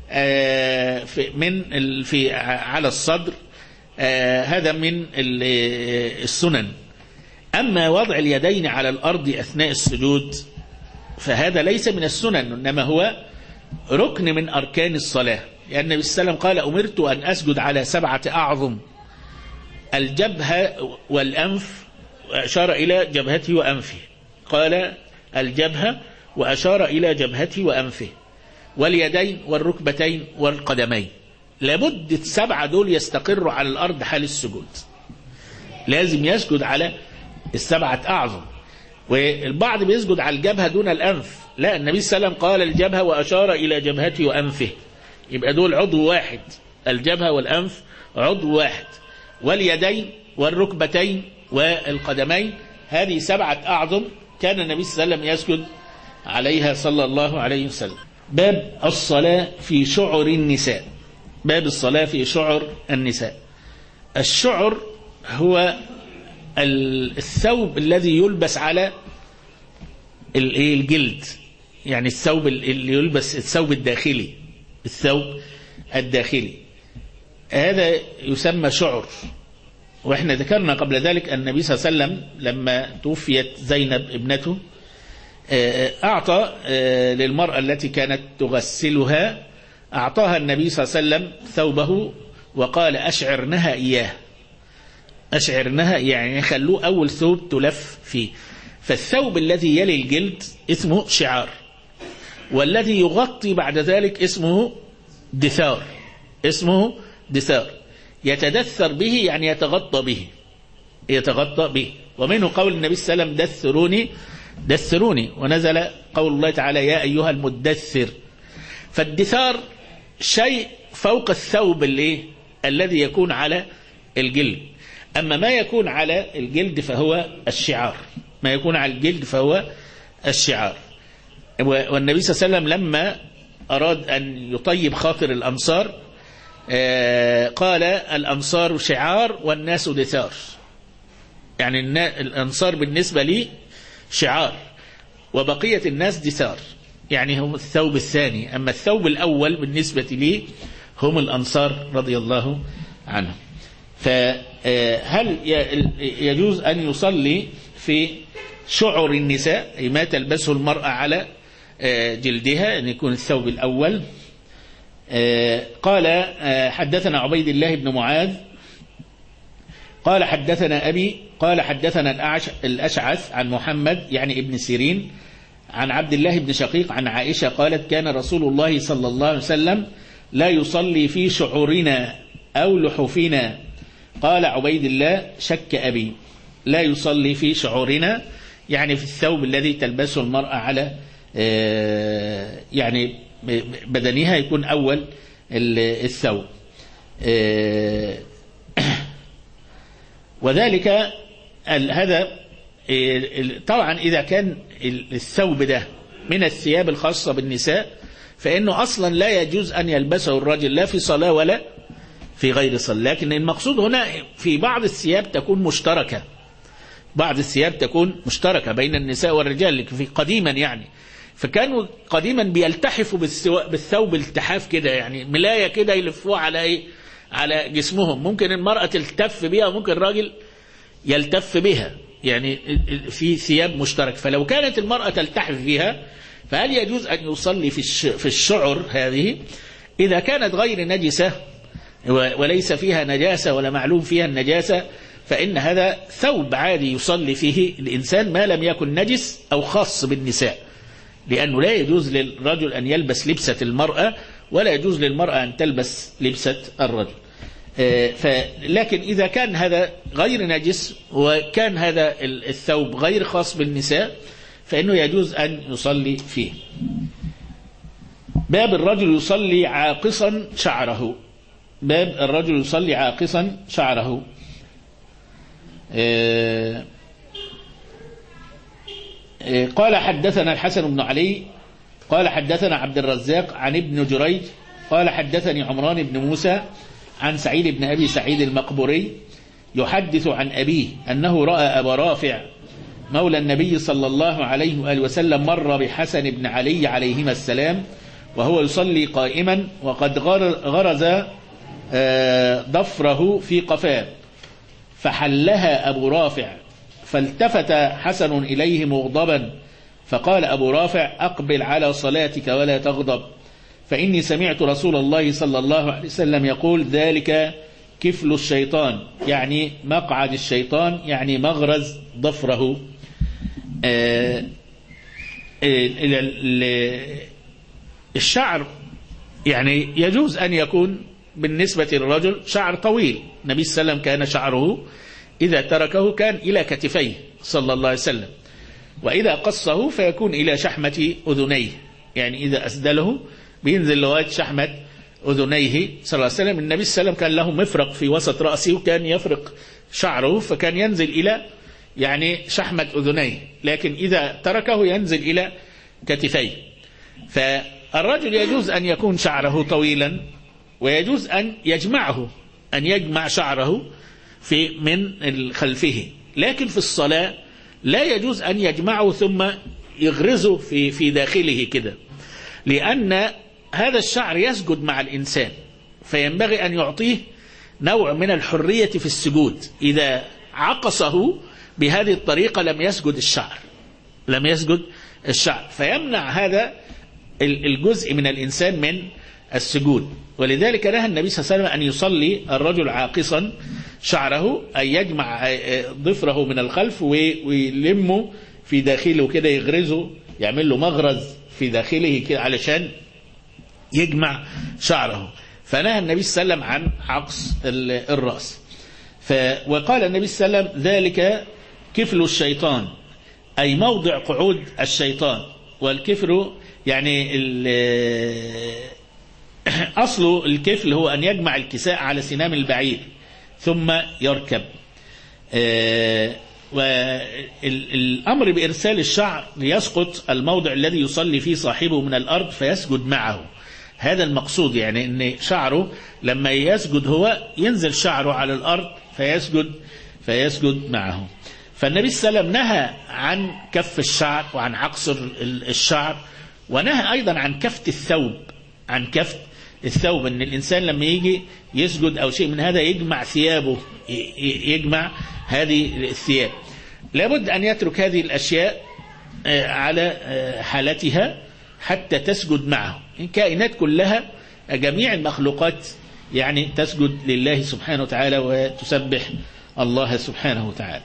Speaker 2: على الصدر، هذا من السنن. أما وضع اليدين على الأرض أثناء السجود فهذا ليس من السنن، إنما هو ركن من أركان الصلاة. لأن النبي صلى الله عليه وسلم قال أمرت أن أسجد على 7 أعظم: الجبهة والأنف، وأشار إلى جبهته وأنفه، قال الجبهة وأشار إلى جبهته وأنفه واليدين والركبتين والقدمين. لابد السبعة دول يستقروا على الأرض حال السجود، لازم يسجد على السبعة أعظم. والبعض بيسجد على الجبهة دون الأنف، لا، النبي صلى الله عليه وسلم قال الجبهة وأشار إلى جبهته وأنفه، يبقى دول عضو واحد، الجبهة والأنف عضو واحد، واليدين والركبتين والقدمين، هذه سبعة أعظم كان النبي صلى الله عليه وسلم يسجد عليها صلى الله عليه وسلم. باب الصلاة في شعر النساء. باب الصلاة في شعر النساء. الشعر هو الثوب الذي يلبس على الجلد، يعني الثوب اللي يلبس، الثوب الداخلي، الثوب الداخلي هذا يسمى شعر. واحنا ذكرنا قبل ذلك أن النبي صلى الله عليه وسلم لما توفيت زينب ابنته أعطى للمرأة التي كانت تغسلها، أعطاها النبي صلى الله عليه وسلم ثوبه وقال أشعرنها إياه. أشعرنها يعني خلوه أول ثوب تلف فيه. فالثوب الذي يلي الجلد اسمه شعار، والذي يغطي بعد ذلك اسمه دثار، اسمه دثار، يتدثر به يعني يتغطى به، يتغطى به. ومنه قول النبي صلى الله عليه وسلم دثروني دثروني، ونزل قول الله تعالى يا أيها المدثر. فالدثار شيء فوق الثوب الذي يكون على الجلد. أما ما يكون على الجلد فهو الشعار، ما يكون على الجلد فهو الشعار. والنبي صلى الله عليه وسلم لما أراد أن يطيب خاطر الأنصار قال الأنصار شعار والناس دثار، يعني الأنصار بالنسبة لي شعار وبقية الناس دثار، يعني هم الثوب الثاني، أما الثوب الأول بالنسبة لي هم الأنصار رضي الله عنهم. فهل يجوز أن يصلي في شعر النساء ما تلبسه المرأة على جلدها، أن يكون الثوب الأول؟ قال حدثنا عبيد الله بن معاذ قال حدثنا أبي قال حدثنا الأشعث عن محمد يعني ابن سيرين عن عبد الله بن شقيق عن عائشة قالت كان رسول الله صلى الله عليه وسلم لا يصلي في شعورنا أو لحوفنا. قال عبيد الله شك أبي، لا يصلي في شعورنا يعني في الثوب الذي تلبسه المرأة على يعني بدنها، يكون أول الثوب. وذلك هذا طبعا إذا كان الثوب ده من الثياب الخاصة بالنساء فإنه أصلا لا يجوز أن يلبسه الرجل لا في صلاة ولا في غير صلاة. لكن المقصود هنا في بعض الثياب تكون مشتركة، بعض الثياب تكون مشتركة بين النساء والرجال في قديما، يعني فكانوا قديما بيلتحفوا بالثوب التحاف كده، يعني ملاية كده يلفوها على على جسمهم، ممكن المرأة تلتف بها وممكن الراجل يلتف بها، يعني في ثياب مشترك. فلو كانت المرأة تلتحف بها فهل يجوز أن يصلي في الشعر هذه إذا كانت غير نجسة وليس فيها نجاسة ولا معلوم فيها النجاسة؟ فإن هذا ثوب عادي يصلي فيه الإنسان ما لم يكن نجس أو خاص بالنساء، لأنه لا يجوز للرجل أن يلبس لبسة المرأة ولا يجوز للمرأة أن تلبس لبسة الرجل. لكن إذا كان هذا غير نجس وكان هذا الثوب غير خاص بالنساء فإنه يجوز أن يصلي فيه. باب الرجل يصلي عاقصا شعره. باب الرجل يصلي عاقصا شعره. قال حدثنا الحسن بن علي قال حدثنا عبد الرزاق عن ابن جريج قال حدثني عمران بن موسى عن سعيد بن أبي سعيد المقبوري يحدث عن أبيه أنه رأى أبا رافع مولى النبي صلى الله عليه وآله وسلم مر بحسن بن علي عليهما السلام وهو يصلي قائما وقد غرز ضفره في قفاه فحلها أبو رافع، فالتفت حسن إليه مغضبا فقال أبو رافع أقبل على صلاتك ولا تغضب، فإني سمعت رسول الله صلى الله عليه وسلم يقول ذلك كفل الشيطان، يعني مقعد الشيطان، يعني مغرز ضفره. الشعر يعني يجوز أن يكون بالنسبة للرجل شعر طويل. النبي صلى الله عليه وسلم كان شعره إذا تركه كان إلى كتفيه صلى الله عليه وسلم، وإذا قصه فيكون إلى شحمة أذنيه، يعني إذا أسدله بينزل لغاية شحمة أذنيه صلى الله عليه وسلم. النبي صلى الله عليه وسلم كان له مفرق في وسط رأسه وكان يفرق شعره فكان ينزل إلى يعني شحمة أذنيه، لكن إذا تركه ينزل إلى كتفيه. فالرجل يجوز أن يكون شعره طويلا، ويجوز أن يجمعه، أن يجمع شعره من خلفه، لكن في الصلاة لا يجوز أن يجمعه ثم يغرزه في داخله كده، لأن هذا الشعر يسجد مع الإنسان، فينبغي أن يعطيه نوع من الحرية في السجود. إذا عقصه بهذه الطريقة لم يسجد الشعر، فيمنع هذا الجزء من الإنسان من السجود. ولذلك نهى النبي صلى الله عليه وسلم أن يصلي الرجل عاقصا شعره، أن يجمع ضفره من الخلف ويلمه في داخله كده، يغرزه، يعمل له مغرز في داخله كده علشان يجمع شعره. فنهى النبي صلى الله عليه وسلم عن عقص الرأس. وقال النبي صلى الله عليه وسلم ذلك كفل الشيطان، أي موضع قعود الشيطان. والكفل يعني أصل الكفل هو أن يجمع الكساء على سنام البعير ثم يركب. والأمر بإرسال الشعر ليسقط الموضع الذي يصلي فيه صاحبه من الأرض فيسجد معه، هذا المقصود، يعني أن شعره لما يسجد هو ينزل شعره على الأرض فيسجد معه. فالنبي صلى الله عليه وسلم نهى عن كف الشعر وعن عقص الشعر، ونهى أيضا عن كفت الثوب، أن الإنسان لما يجي يسجد أو شيء من هذا يجمع ثيابه، يجمع هذه الثياب. لابد أن يترك هذه الأشياء على حالتها حتى تسجد معه. الكائنات كلها جميع المخلوقات يعني تسجد لله سبحانه وتعالى وتسبح الله سبحانه وتعالى.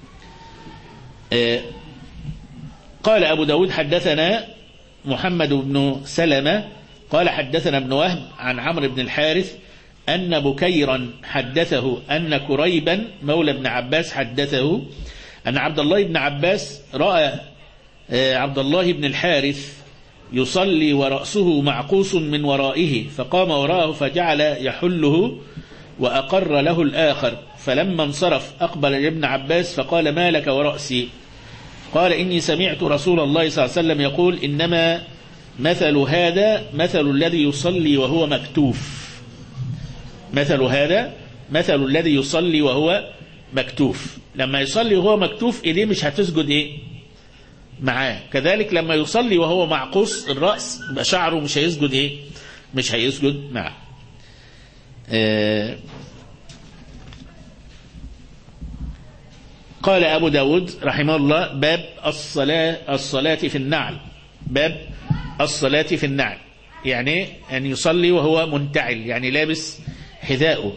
Speaker 2: قال أبو داود حدثنا محمد بن سلمة قال حدثنا ابن وهب عن عمرو بن الحارث أن بكيرا حدثه أن كريبا مولى ابن عباس حدثه أن عبد الله بن عباس رأى عبد الله بن الحارث يصلي ورأسه معقوس من ورائه، فقام وراءه فجعل يحله وأقر له الآخر، فلما انصرف أقبل ابن عباس فقال ما لك ورأسي؟ قال إني سمعت رسول الله صلى الله عليه وسلم يقول إنما مثل هذا مثل الذي يصلي وهو مكتوف. مثل هذا مثل الذي يصلي وهو مكتوف، لما يصلي وهو مكتوف إيديه مش هتسجد معاه، كذلك لما يصلي وهو معقوس الرأس شعره مش هيسجد معه. قال أبو داود رحمه الله باب الصلاة في النعل، باب الصلاة في النعل، يعني أن يصلي وهو منتعل، يعني لابس حذاءه.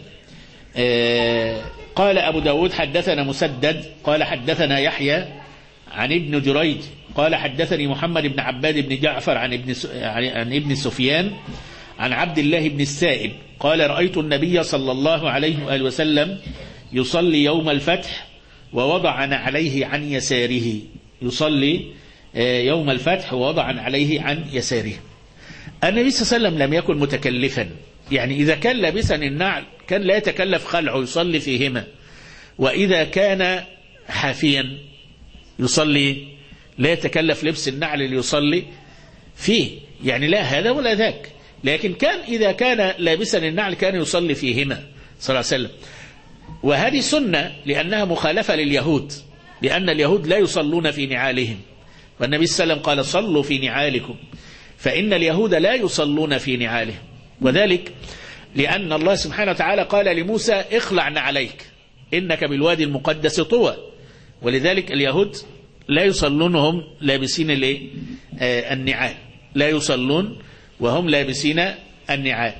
Speaker 2: قال أبو داود حدثنا مسدد قال حدثنا يحيى عن ابن جريج قال حدثني محمد بن عباد بن جعفر عن ابن سفيان عن عبد الله بن السائب قال رأيت النبي صلى الله عليه وآله وسلم يصلي يوم الفتح ووضع عليه عن يساره، يصلي يوم الفتح ووضع عليه عن يساره. النبي صلى الله عليه وسلم لم يكن متكلفا، يعني إذا كان لابسا النعل كان لا يتكلف خلعه يصلي فيهما، وإذا كان حافيا يصلي لا يتكلف لبس النعل ليصلي فيه، يعني لا هذا ولا ذاك. لكن كان إذا كان لابسا النعل كان يصلي فيهما صلى الله عليه وسلم، وهذه سنة لأنها مخالفة لليهود، لأن اليهود لا يصلون في نعالهم، والنبي صلى الله عليه وسلم قال صلوا في نعالكم، فإن اليهود لا يصلون في نعالهم، وذلك لأن الله سبحانه وتعالى قال لموسى اخلع نعليك إنك بالوادي المقدس طوى، ولذلك اليهود لا يصلون وهم لابسين النعال، لا يصلون وهم لابسين النعال.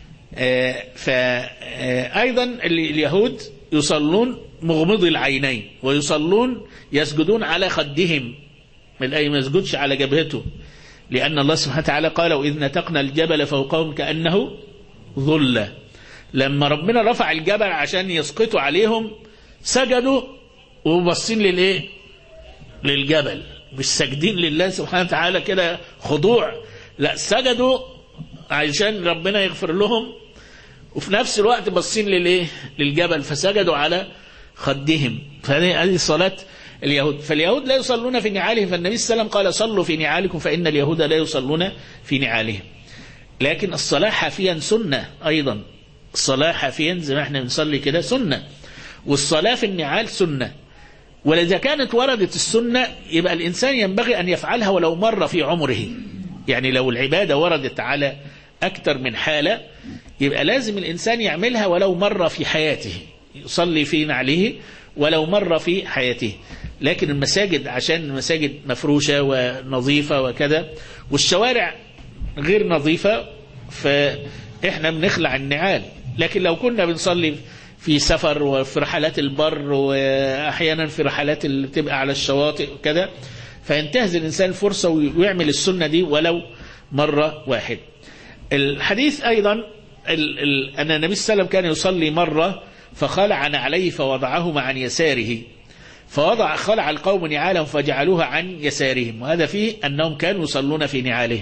Speaker 2: فأيضا اليهود يصلون مغمضي العينين، ويصلون يسجدون على خدهم الآية ما يسجدش على جبهته، لأن الله سبحانه وتعالى قال وإذ نتقنا الجبل فوقهم كأنه ظلة. لما ربنا رفع الجبل عشان يسقطوا عليهم سجدوا وبصين للإيه؟ للجبل، مش ساجدين لله سبحانه وتعالى كده خضوع، لا سجدوا عشان ربنا يغفر لهم، وفي نفس الوقت بصين للإيه؟ للجبل، فسجدوا على خدهم. فهذه صلاة اليهود. فاليهود لا يصلون في نعالهم، فالنبي صلى الله عليه وسلم قال صلوا في نعالكم فإن اليهود لا يصلون في نعالهم. لكن الصلاة حافيا سنة أيضا، الصلاة حافيا زي ما احنا بنصلي كده سنة، والصلاة في النعال سنة. ولذا كانت وردت السنة يبقى الإنسان ينبغي أن يفعلها ولو مرة في عمره. يعني لو العبادة وردت على أكثر من حالة يبقى لازم الإنسان يعملها ولو مرة في حياته، يصلي في نعله ولو مرة في حياته. لكن المساجد عشان المساجد مفروشة ونظيفة وكذا، والشوارع غير نظيفة، فإحنا بنخلع النعال. لكن لو كنا بنصلي في سفر وفي رحلات البر وأحيانا في رحلات اللي بتبقى على الشواطئ وكذا، فينتهز الإنسان فرصة ويعمل السنة دي ولو مرة واحد. الحديث أيضا أن النبي صلى الله عليه وسلم كان يصلي مرة فخلع نعليه فوضعهما عن يساره، خلع القوم نعالهم فجعلوها عن يسارهم، وهذا فيه أنهم كانوا يصلون في نعالهم.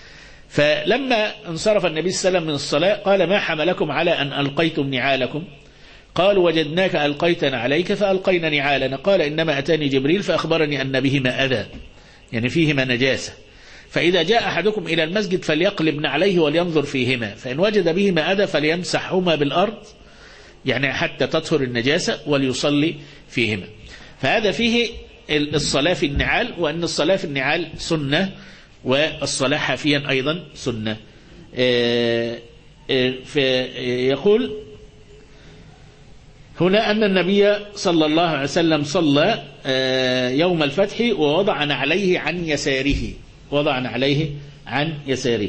Speaker 2: فلما انصرف النبي صلى الله عليه وسلم من الصلاة قال ما حملكم على أن ألقيتم نعالكم؟ قالوا وجدناك ألقيتنا عليك فألقينا نعالنا. قال إنما أتاني جبريل فأخبرني أن بهما أذى، يعني فيهما نجاسة، فإذا جاء أحدكم إلى المسجد فليقلب نعليه ولينظر فيهما، فإن وجد بهما أذى فليمسحهما بالأرض، يعني حتى تطهر النجاسة، وليصلي فيهما. فهذا فيه الصلاة في النعال، وأن الصلاة في النعال سنة، والصلاة حافيا أيضا سنة. فيقول هنا أن النبي صلى الله عليه وسلم صلى يوم الفتح ووضع نعليه عن يساره، وضع نعليه عن يساره.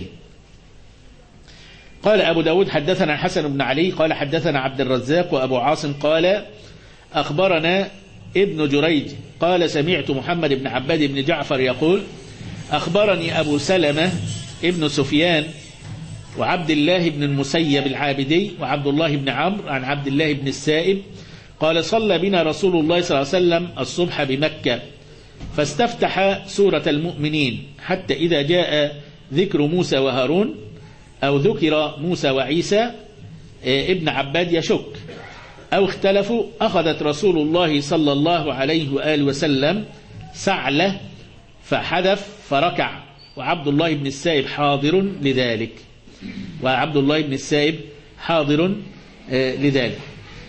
Speaker 2: قال أبو داود حدثنا الحسن بن علي قال حدثنا عبد الرزاق وأبو عاصم قال أخبرنا ابن جريج قال سمعت محمد بن عباد بن جعفر يقول أخبرني أبو سلمة ابن سفيان وعبد الله بن المسيب العابدي وعبد الله بن عمرو عن عبد الله بن السائب قال صلى بنا رسول الله صلى الله عليه وسلم الصبح بمكة فاستفتح سورة المؤمنين حتى إذا جاء ذكر موسى وهارون أو ذكر موسى وعيسى ابن عباد يشك أو اختلفوا أخذت رسول الله صلى الله عليه وآله وسلم سعلة فحذف فركع وعبد الله بن السائب حاضر لذلك، وعبد الله بن السائب حاضر لذلك.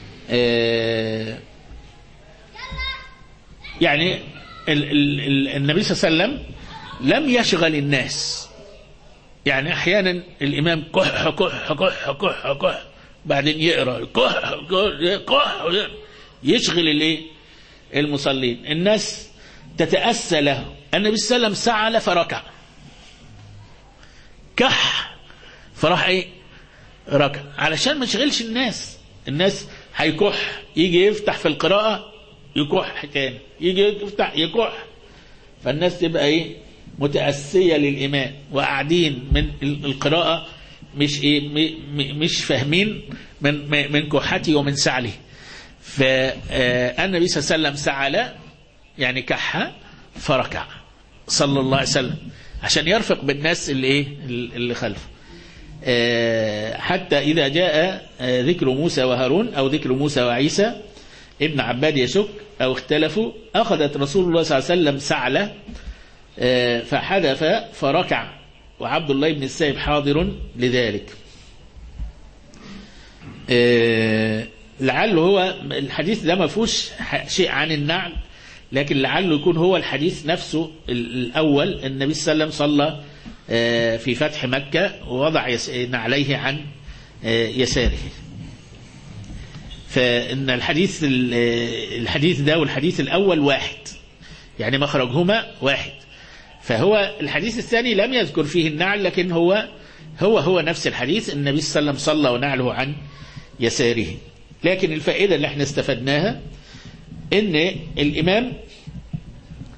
Speaker 2: يعني النبي صلى الله عليه وسلم لم يشغل الناس، يعني أحيانا الإمام كح كح كح كح كح بعدين يقرأ كح كح يشغل المصلين، الناس تتأسى له. النبي صلى الله عليه وسلم سعل فركع، كح فراح ركع، علشان ما يشغلش الناس هيكح، يجي يفتح في القراءة يكح تاني، يجي يفتح يكح، فالناس تبقى متأسية للإمام وقاعدين من القراءة مش فاهمين من كحته ومن سعله. فالنبي صلى الله عليه وسلم سعل يعني كح فركع صلى الله عليه وسلم عشان يرفق بالناس اللي خلفه. حتى إذا جاء ذكر موسى وهارون أو ذكر موسى وعيسى ابن عباد يشك أو اختلفوا أخذت رسول الله صلى الله عليه وسلم سعلة فحذف فركع وعبد الله بن السائب حاضر لذلك. لعله هو الحديث ده ما فيهوش شيء عن النعل، لكن لعله يكون هو الحديث نفسه الأول. النبي صلى الله عليه وسلم صلى في فتح مكة ووضع نعليه عن يساره. فإن الحديث ده والحديث الأول واحد، يعني مخرجهما واحد. فهو الحديث الثاني لم يذكر فيه النعل، لكن هو نفس الحديث، النبي صلى الله عليه وسلم صلى ونعله عن يساره. لكن الفائدة اللي احنا استفدناها ان الإمام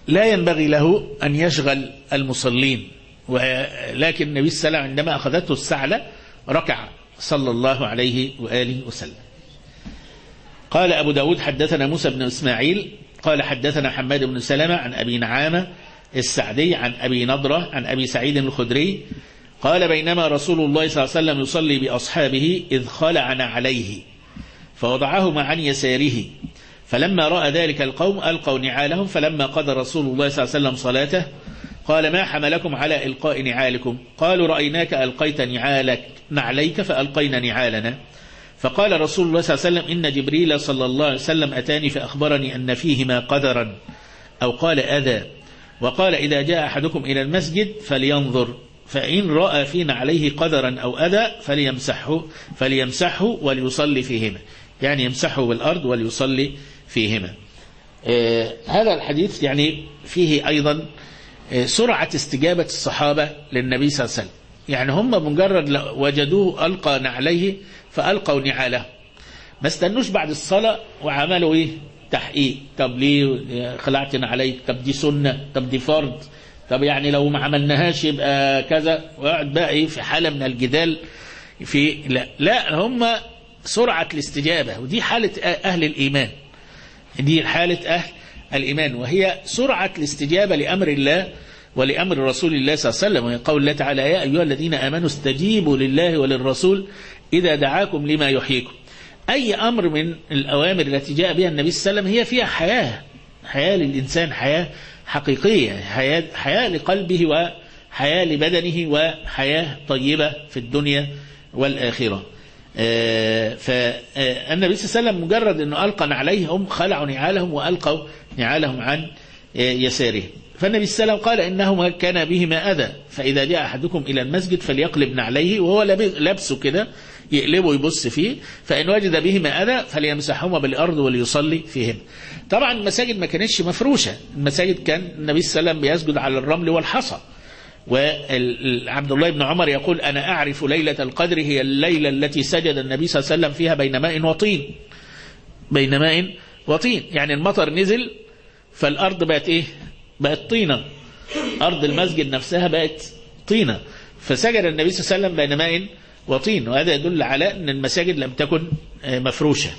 Speaker 2: لا ينبغي له أن يشغل المصلين، ولكن النبي صلى الله عليه وسلم عندما أخذته السعلة ركع صلى الله عليه وآله وسلم. قال أبو داود حدثنا موسى بن إسماعيل قال حدثنا حماد بن سلمة عن أبي نعامة السعدي عن أبي نضرة عن أبي سعيد الخدري قال بينما رسول الله صلى الله عليه وسلم يصلي بأصحابه إذ خلعنا عليه فوضعهما عن يساره، فلما رأى ذلك القوم ألقوا نعالهم، فلما قضى رسول الله صلى الله عليه وسلم صلاته قال ما حملكم على إلقاء نعالكم؟ قالوا رأيناك ألقيت نعليك فألقينا نعالنا. فقال رسول الله صلى الله عليه وسلم إن جبريل صلى الله عليه وسلم أتاني فأخبرني أن فيهما قدرا أو قال أذى، وقال إذا جاء أحدكم إلى المسجد فلينظر، فإن رأى فينا عليه قدرا أو أذى فليمسحه وليصلي فيهما، يعني يمسحه بالأرض وليصلي فيهما. هذا الحديث يعني فيه أيضا سرعة استجابة الصحابة للنبي صلى الله عليه وسلم، يعني هم بمجرد وجدوه ألقى نعليه فألقوا نعاله، ما استنوش بعد الصلاة وعملوا إيه تحقيق، طب ليه خلعتنا عليك، طب دي سنة، طب دي فرض، طب يعني لو ما عملناهاش يبقى كذا، وقعد بقى إيه في حالة من الجدال في لا هم سرعة الاستجابة، ودي حالة أهل الإيمان، دي حالة أهل الإيمان، وهي سرعة الاستجابة لأمر الله ولأمر رسول الله صلى الله عليه وسلم، وهي قول الله تعالى يا أيها الذين آمنوا استجيبوا لله وللرسول إذا دعاكم لما يحييكم. أي أمر من الأوامر التي جاء بها النبي صلى الله عليه وسلم هي فيها حياة للإنسان، حياة حقيقية، حياة لقلبه وحياة لبدنه وحياة طيبة في الدنيا والآخرة. فالنبي صلى الله عليه وسلم مجرد أنه ألقى نعليهم خلعوا نعالهم وألقوا نعالهم عن يساره، فالنبي صلى الله عليه وسلم قال إنهما كان بهما أذى، فإذا جاء أحدكم إلى المسجد فليقلب نعليه، وهو لابسه كده يقلبه يبص فيه، فإن وجد بهما أذى فليمسحهما بالأرض وليصلي فيهم. طبعا المساجد ما كانتش مفروشة، المساجد كان النبي صلى الله عليه وسلم بيسجد على الرمل والحصى، وعبد الله بن عمر يقول أنا أعرف ليلة القدر هي الليلة التي سجد النبي صلى الله عليه وسلم فيها بين ماء وطين، بين ماء وطين، يعني المطر نزل فالأرض بقت إيه؟ بقت طينة، أرض المسجد نفسها بقت طينة، فسجد النبي صلى الله عليه وسلم بين ماء وطين، وهذا يدل على أن المساجد لم تكن مفروشة.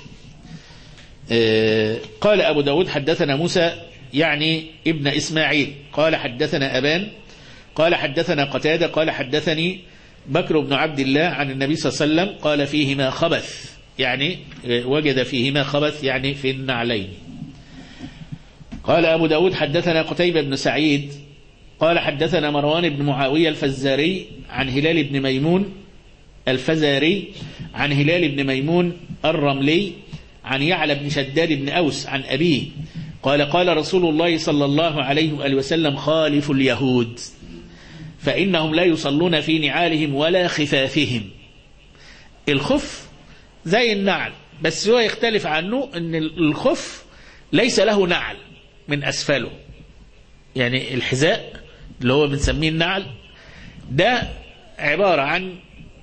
Speaker 2: قال أبو داود حدثنا موسى يعني ابن إسماعيل قال حدثنا أبان قال حدثنا قتادة قال حدثني بكر بن عبد الله عن النبي صلى الله عليه وسلم قال فيهما خبث، يعني وجد فيهما خبث يعني في النعلين. قال أبو داود حدثنا قتيبة بن سعيد قال حدثنا مروان بن معاوية الفزاري عن هلال بن ميمون الفزاري عن هلال بن ميمون الرملي عن يعلى بن شداد بن أوس عن أبيه قال قال رسول الله صلى الله عليه وآله وسلم خالفوا اليهود فإنهم لا يصلون في نعالهم ولا خفافهم. الخف زي النعل، بس هو يختلف عنه أن الخف ليس له نعل من أسفله، يعني الحذاء اللي هو بنسميه النعل ده عبارة عن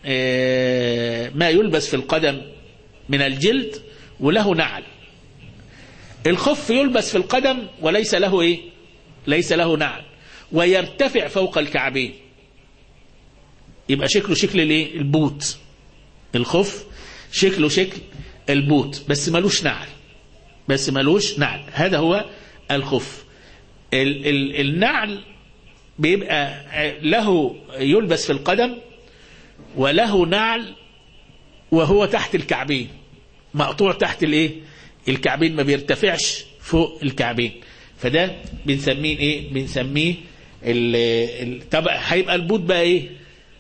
Speaker 2: ما يلبس في القدم من الجلد وله نعل. الخف يلبس في القدم وليس له إيه؟ ليس له نعل، ويرتفع فوق الكعبين، يبقى شكله شكل الايه؟ البوت. الخف شكله شكل البوت بس ملوش نعل، بس ملوش نعل، هذا هو الخف. النعل بيبقى له يلبس في القدم وله نعل وهو تحت الكعبين، مقطوع تحت الايه؟ الكعبين، ما بيرتفعش فوق الكعبين، فده بنسميه ايه؟ بنسميه طب هيبقى البوت بقى ايه؟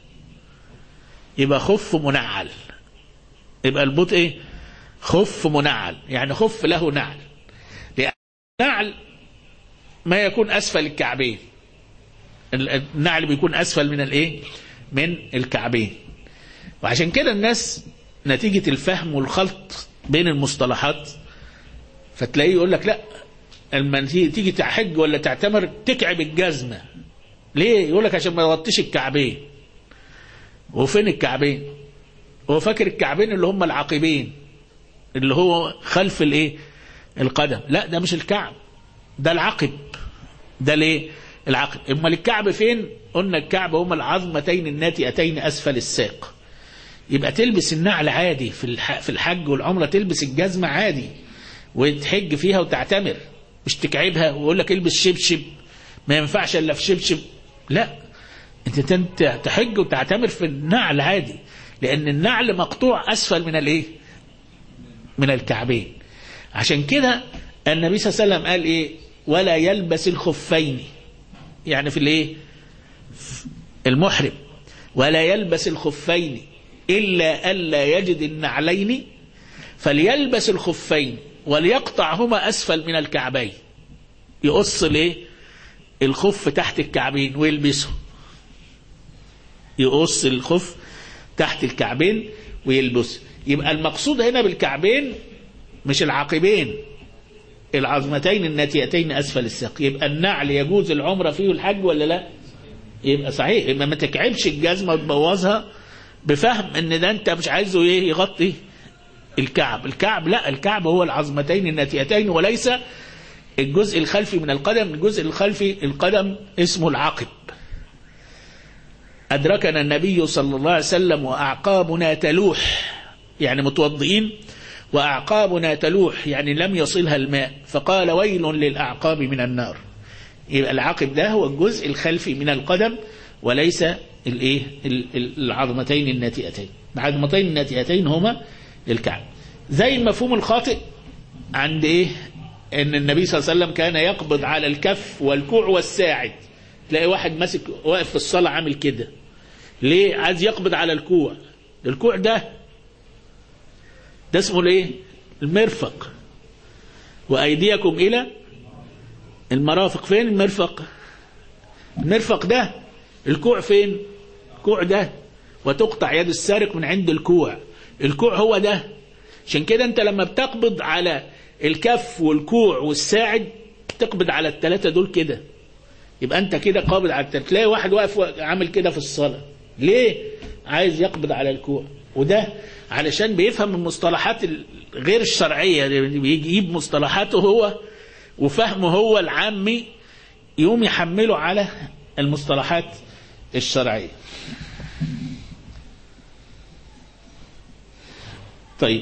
Speaker 2: يبقى خف منعل، يبقى البوت ايه؟ خف منعل، يعني خف له نعل، لأن النعل ما يكون اسفل الكعبين، النعل بيكون اسفل من الايه؟ من الكعبين. وعشان كده الناس نتيجة الفهم والخلط بين المصطلحات فتلاقيه يقول لك لا، لما تيجي تحج ولا تعتمر تكعب الجزمة، ليه؟ يقول لك عشان ما يغطيش الكعبين. وفين الكعبين؟ هو فاكر الكعبين اللي هم العقبين اللي هو خلف الايه؟ القدم. لا، ده مش الكعب، ده العقب، ده ليه العقب. امال الكعب فين؟ قلنا الكعب هما العظمتين الناتئتين اسفل الساق. يبقى تلبس النعل عادي في الحج والعمرة، تلبس الجزمة عادي وتحج فيها وتعتمر، مش تكعبها ويقول لك البس شبشب ما ينفعش الا في شبشب. لا، انت تحج وتعتمر في النعل عادي، لان النعل مقطوع اسفل من الايه؟ من الكعبين. عشان كده النبي صلى الله عليه وسلم قال ايه؟ ولا يلبس الخفين، يعني في الايه؟ المحرم، ولا يلبس الخفين إلا ألا يجد النعلين فليلبس الخفين وليقطعهما أسفل من الكعبين. يقص ليه الخف تحت الكعبين ويلبسه، يقص الخف تحت الكعبين ويلبسه. يبقى المقصود هنا بالكعبين مش العقبين، العظمتين الناتئتين أسفل الساق. يبقى النعل يجوز العمرة فيه الحج ولا لا؟ يبقى صحيح. يبقى ما تكعبش الجزمة وتبوظها بفهم ان ده انت مش عايزه ايه يغطي الكعب. الكعب لا، الكعب هو العظمتين الناتئتين وليس الجزء الخلفي من القدم. الجزء الخلفي القدم اسمه العقب. أدركنا النبي صلى الله عليه وسلم وأعقابنا تلوح، يعني متوضئين وأعقابنا تلوح، يعني لم يصلها الماء، فقال ويل للأعقاب من النار. يبقى العقب ده هو الجزء الخلفي من القدم وليس الايه العظمتين الناتئتين. العظمتين الناتئتين هما الكعب. زي المفهوم الخاطئ عند ايه؟ ان النبي صلى الله عليه وسلم كان يقبض على الكف والكوع والساعد. تلاقي واحد ماسك واقف في الصلاة عامل كده، ليه؟ عايز يقبض على الكوع. الكوع ده اسمه الايه؟ المرفق. وايديكم الى المرافق. فين المرفق؟ المرفق ده. الكوع فين؟ الكوع ده. وتقطع يد السارق من عند الكوع. الكوع هو ده. عشان كده انت لما بتقبض على الكف والكوع والساعد تقبض على الثلاثة دول كده، يبقى انت كده قابض على الثلاثة. تلاقي واحد واقف عامل كده في الصلاة، ليه؟ عايز يقبض على الكوع. وده علشان بيفهم المصطلحات غير الشرعية، بيجيب مصطلحاته هو وفهمه هو العامي، يقوم يحمله على المصطلحات الشرعية. طيب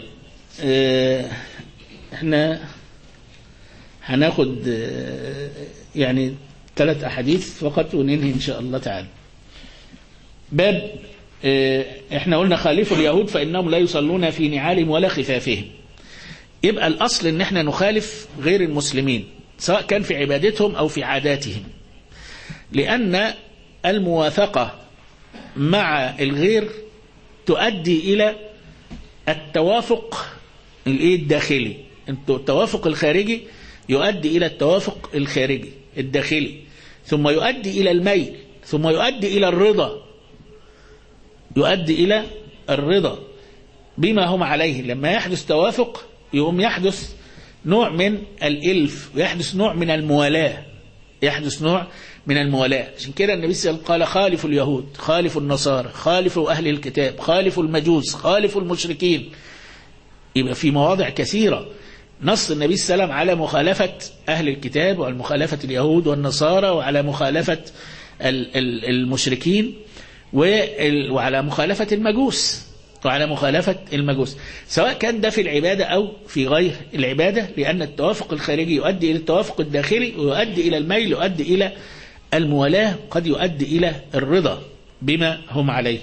Speaker 2: احنا هناخد يعني 3 أحاديث فقط وننهي إن شاء الله تعالى. باب احنا قلنا خالفوا اليهود فإنهم لا يصلون في نعالهم ولا خفافهم. يبقى الأصل ان احنا نخالف غير المسلمين سواء كان في عبادتهم أو في عاداتهم، لأن الموافقة مع الغير تؤدي إلى التوافق الداخلي. التوافق الخارجي يؤدي إلى التوافق الخارجي الداخلي، ثم يؤدي إلى الميل، ثم يؤدي إلى الرضا، يؤدي إلى الرضا بما هم عليه. لما يحدث توافق يقوم يحدث نوع من الإلف ويحدث نوع من الموالاة، يحدث نوع من الموالاة. عشان كده النبي صلى الله عليه وسلم قال خالفوا اليهود، خالفوا النصارى، خالفوا أهل الكتاب، خالفوا المجوس، خالفوا المشركين. يبقى في مواضع كثيرة نص النبي صلى الله عليه وسلم على مخالفة أهل الكتاب وعلى مخالفة اليهود والنصارى وعلى مخالفة المشركين وعلى مخالفة المجوس وعلى مخالفة المجوس، سواء كان ده في العبادة أو في غير العبادة، لأن التوافق الخارجي يؤدي إلى التوافق الداخلي ويؤدي إلى الميل، يؤدي إلى الموالاة، قد يؤدي إلى الرضا بما هم عليه.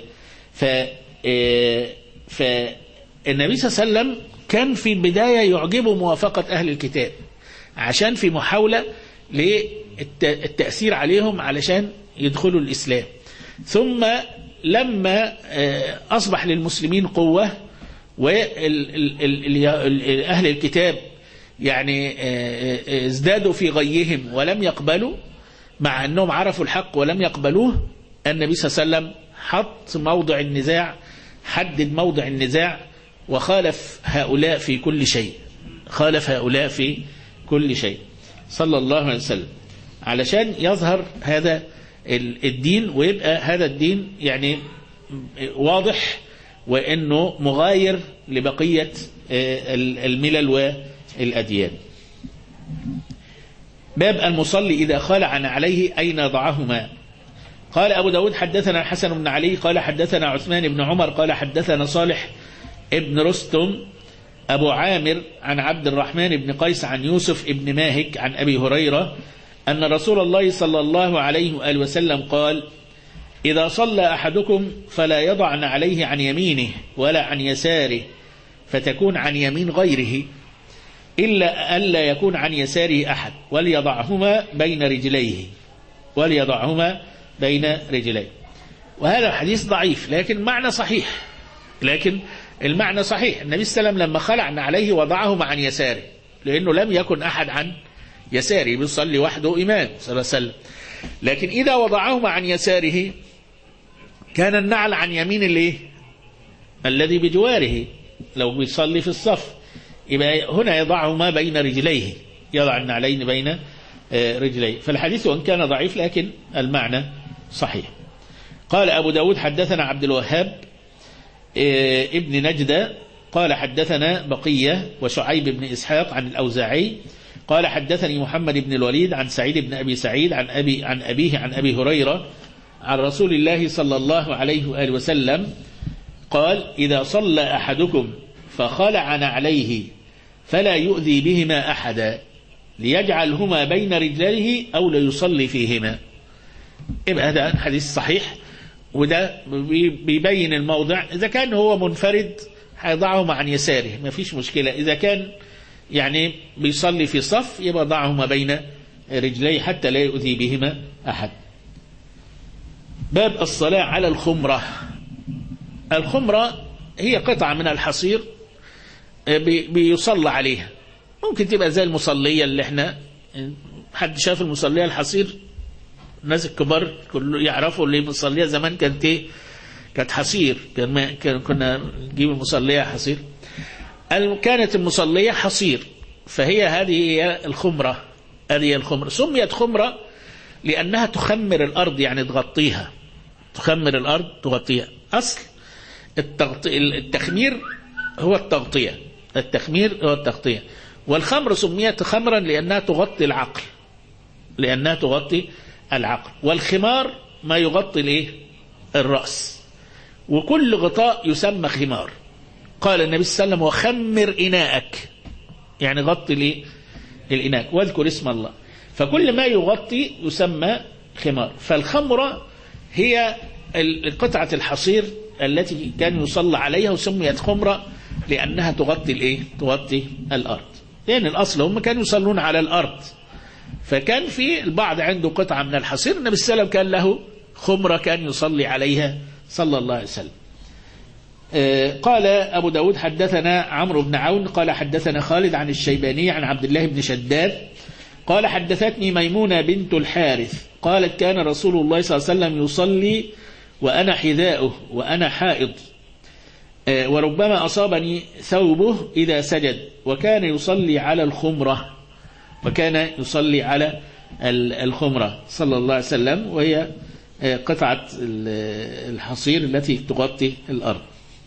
Speaker 2: فالنبي صلى الله عليه وسلم كان في البداية يعجبه موافقة أهل الكتاب عشان في محاولة للتأثير عليهم علشان يدخلوا الإسلام. ثم لما أصبح للمسلمين قوة وأهل الكتاب يعني ازدادوا في غيهم ولم يقبلوا، مع أنهم عرفوا الحق ولم يقبلوه، النبي صلى الله عليه وسلم حط موضع النزاع، حدد موضع النزاع، وخالف هؤلاء في كل شيء، خالف هؤلاء في كل شيء صلى الله عليه وسلم، علشان يظهر هذا الدين ويبقى هذا الدين يعني واضح وانه مغاير لبقية الملل والأديان. باب المصلي إذا خلع عليه أين يضعهما. قال أبو داود حدثنا الحسن بن علي قال حدثنا عثمان بن عمر قال حدثنا صالح ابن رستم أبو عامر عن عبد الرحمن بن قيس عن يوسف ابن ماهك عن أبي هريرة أن رسول الله صلى الله عليه وآله وسلم قال إذا صلى أحدكم فلا يضعن عليه عن يمينه ولا عن يساره فتكون عن يمين غيره إلا ألا يكون عن يساره أحد وليضعهما بين رجليه وهذا الحديث ضعيف لكن معنى صحيح. المعنى صحيح. النبي صلى الله عليه وسلم لما خلعنا عليه وضعهما عن يساره لأنه لم يكن أحد عن يساره بيصلي وحده إمام صلى الله عليه وسلم. لكن إذا وضعهما عن يساره كان النعل عن يمين الذي بجواره لو بيصلي في الصف، يبقى هنا يضعهما بين رجليه، يضع النعلين بين رجليه. فالحديث وإن كان ضعيف لكن المعنى صحيح. قال أبو داود حدثنا عبد الوهاب ابن نجدة قال حدثنا بقية وشعيب بن إسحاق عن الأوزاعي قال حدثني محمد بن الوليد عن سعيد بن أبي سعيد عن أبيه عن أبي هريرة عن رسول الله صلى الله عليه وآله وسلم قال إذا صلى أحدكم فخلع نعليه فلا يؤذي بهما أحدا ليجعلهما بين رجليه أو ليصلي فيهما. يبقى هذا حديث صحيح، وده بيبين الموضع. إذا كان هو منفرد هيضعهما عن يساره ما فيش مشكلة، إذا كان يعني بيصلي في صف يبقى ضعهما بين رجليه حتى لا يؤذي بهما أحد. باب الصلاة على الخمرة. الخمرة هي قطعة من الحصير بيصلى عليها، ممكن تبقى زي المصلية اللي احنا حد شاف المصلية الحصير، الناس الكبار كله يعرفوا اللي مصلية زمان كانت حصير، كنا نجيب المصلية حصير. كانت المصلية حصير، فهي هذه هي الخمرة. هذه الخمرة سميت خمرة لأنها تخمر الأرض، يعني تغطيها، تخمر الأرض تغطيها. أصل التخمير هو التغطية، التخمير هو التغطية. والخمر سميت خمرا لأنها تغطي العقل، لأنها تغطي العقل. والخمار ما يغطي الرأس، وكل غطاء يسمى خمار. قال النبي صلى الله عليه وسلم وخمر إناءك، يعني غطي الإناء واذكر اسم الله. فكل ما يغطي يسمى خمار. فالخمرة هي قطعة الحصير التي كان يصلى عليها، وسميت خمرة لأنها تغطي تغطي الأرض، لأن الأصل هم كانوا يصلون على الأرض. فكان في البعض عنده قطعة من الحصير، النبي صلى الله عليه وسلم كان له خمرة كان يصلي عليها صلى الله عليه وسلم. قال أبو داود حدثنا عمرو بن عون قال حدثنا خالد عن الشيباني عن عبد الله بن شداد قال حدثتني ميمونة بنت الحارث قالت كان رسول الله صلى الله عليه وسلم يصلي وأنا حذاؤه وأنا حائض، وربما أصابني ثوبه إذا سجد، وكان يصلي على الخمرة، وكان يصلي على الخمرة صلى الله عليه وسلم، وهي قطعة الحصير التي تغطي الأرض.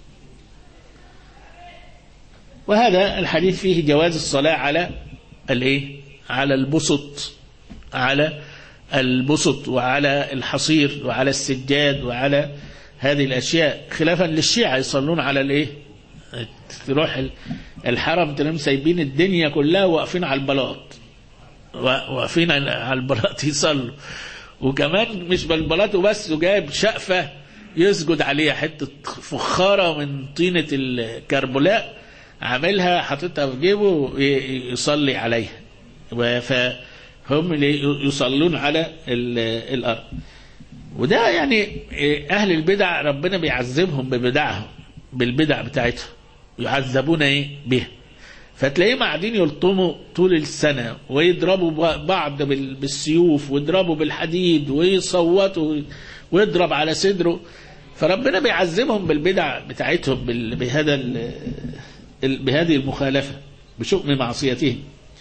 Speaker 2: وهذا الحديث فيه جواز الصلاة على البسط، على البسط وعلى الحصير وعلى السجاد وعلى هذه الأشياء، خلافا للشيعة يصلون على تروح الحرم تلاقيهم سايبين الدنيا كلها واقفين على البلاط، واقفين على البلاط يصلوا، وكمان مش بالبلاط وبس، وجايب شقفة يسجد عليها، حتة فخارة من طينة الكربلاء عاملها حاططها في جيبه يصلي عليها. فهم يصلون على الأرض. وده يعني أهل البدع ربنا بيعذبهم ببدعهم، بالبدع بتاعتهم يعذبون به. فتلاقيهم قاعدين يلطموا طول السنة ويضربوا بعض بالسيوف ويضربوا بالحديد ويصوتوا ويضرب على صدره، فربنا بيعذبهم بالبدع بتاعتهم بهذه المخالفة بشؤم معصيتهم.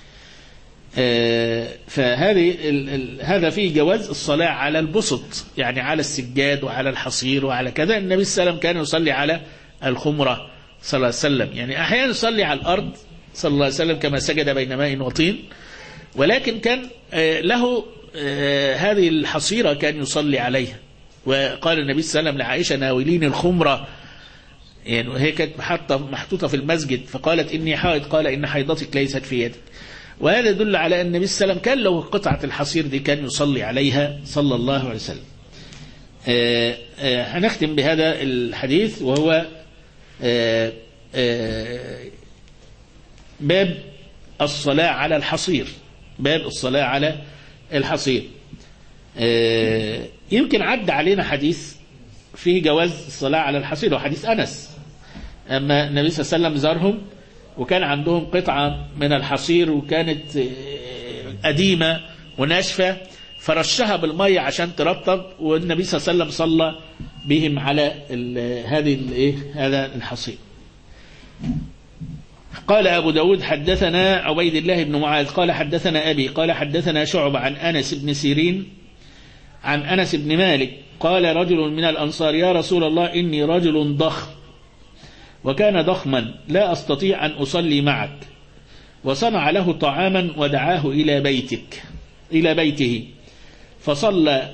Speaker 2: هذا فيه جواز الصلاة على البسط، يعني على السجاد وعلى الحصير وعلى كذا. النبي صلى الله عليه وسلم كان يصلي على الخمرة صلى الله عليه وسلم، يعني أحيانا يصلي على الأرض صلى الله عليه وسلم كما سجد بين ماء وطين، ولكن كان له هذه الحصيرة كان يصلي عليها. وقال النبي صلى الله عليه وسلم لعائشة ناوليني الخمرة، يعني هي كانت محطوطة في المسجد، فقالت إني حائض، قال إن حيضتك ليست في يدك. وهذا يدل على أن النبي صلى الله عليه وسلم كان له قطعة الحصير دي كان يصلي عليها صلى الله عليه وسلم. هنختم بهذا الحديث، وهو باب الصلاة على الحصير. باب الصلاة على الحصير. يمكن عد علينا حديث فيه جواز الصلاة على الحصير، وحديث أنس أما النبي صلى الله عليه وسلم زارهم وكان عندهم قطعة من الحصير وكانت قديمة وناشفة، فرشها بالمية عشان ترطب، والنبي صلى الله عليه وسلم صلى بهم على هذا الحصير. قال أبو داود حدثنا عبيد الله بن معاذ قال حدثنا أبي قال حدثنا شعبة عن أنس بن سيرين عن أنس بن مالك قال رجل من الأنصار يا رسول الله إني رجل ضخم وكان ضخما لا أستطيع أن أصلي معك، وصنع له طعاما ودعاه إلى بيته فصلى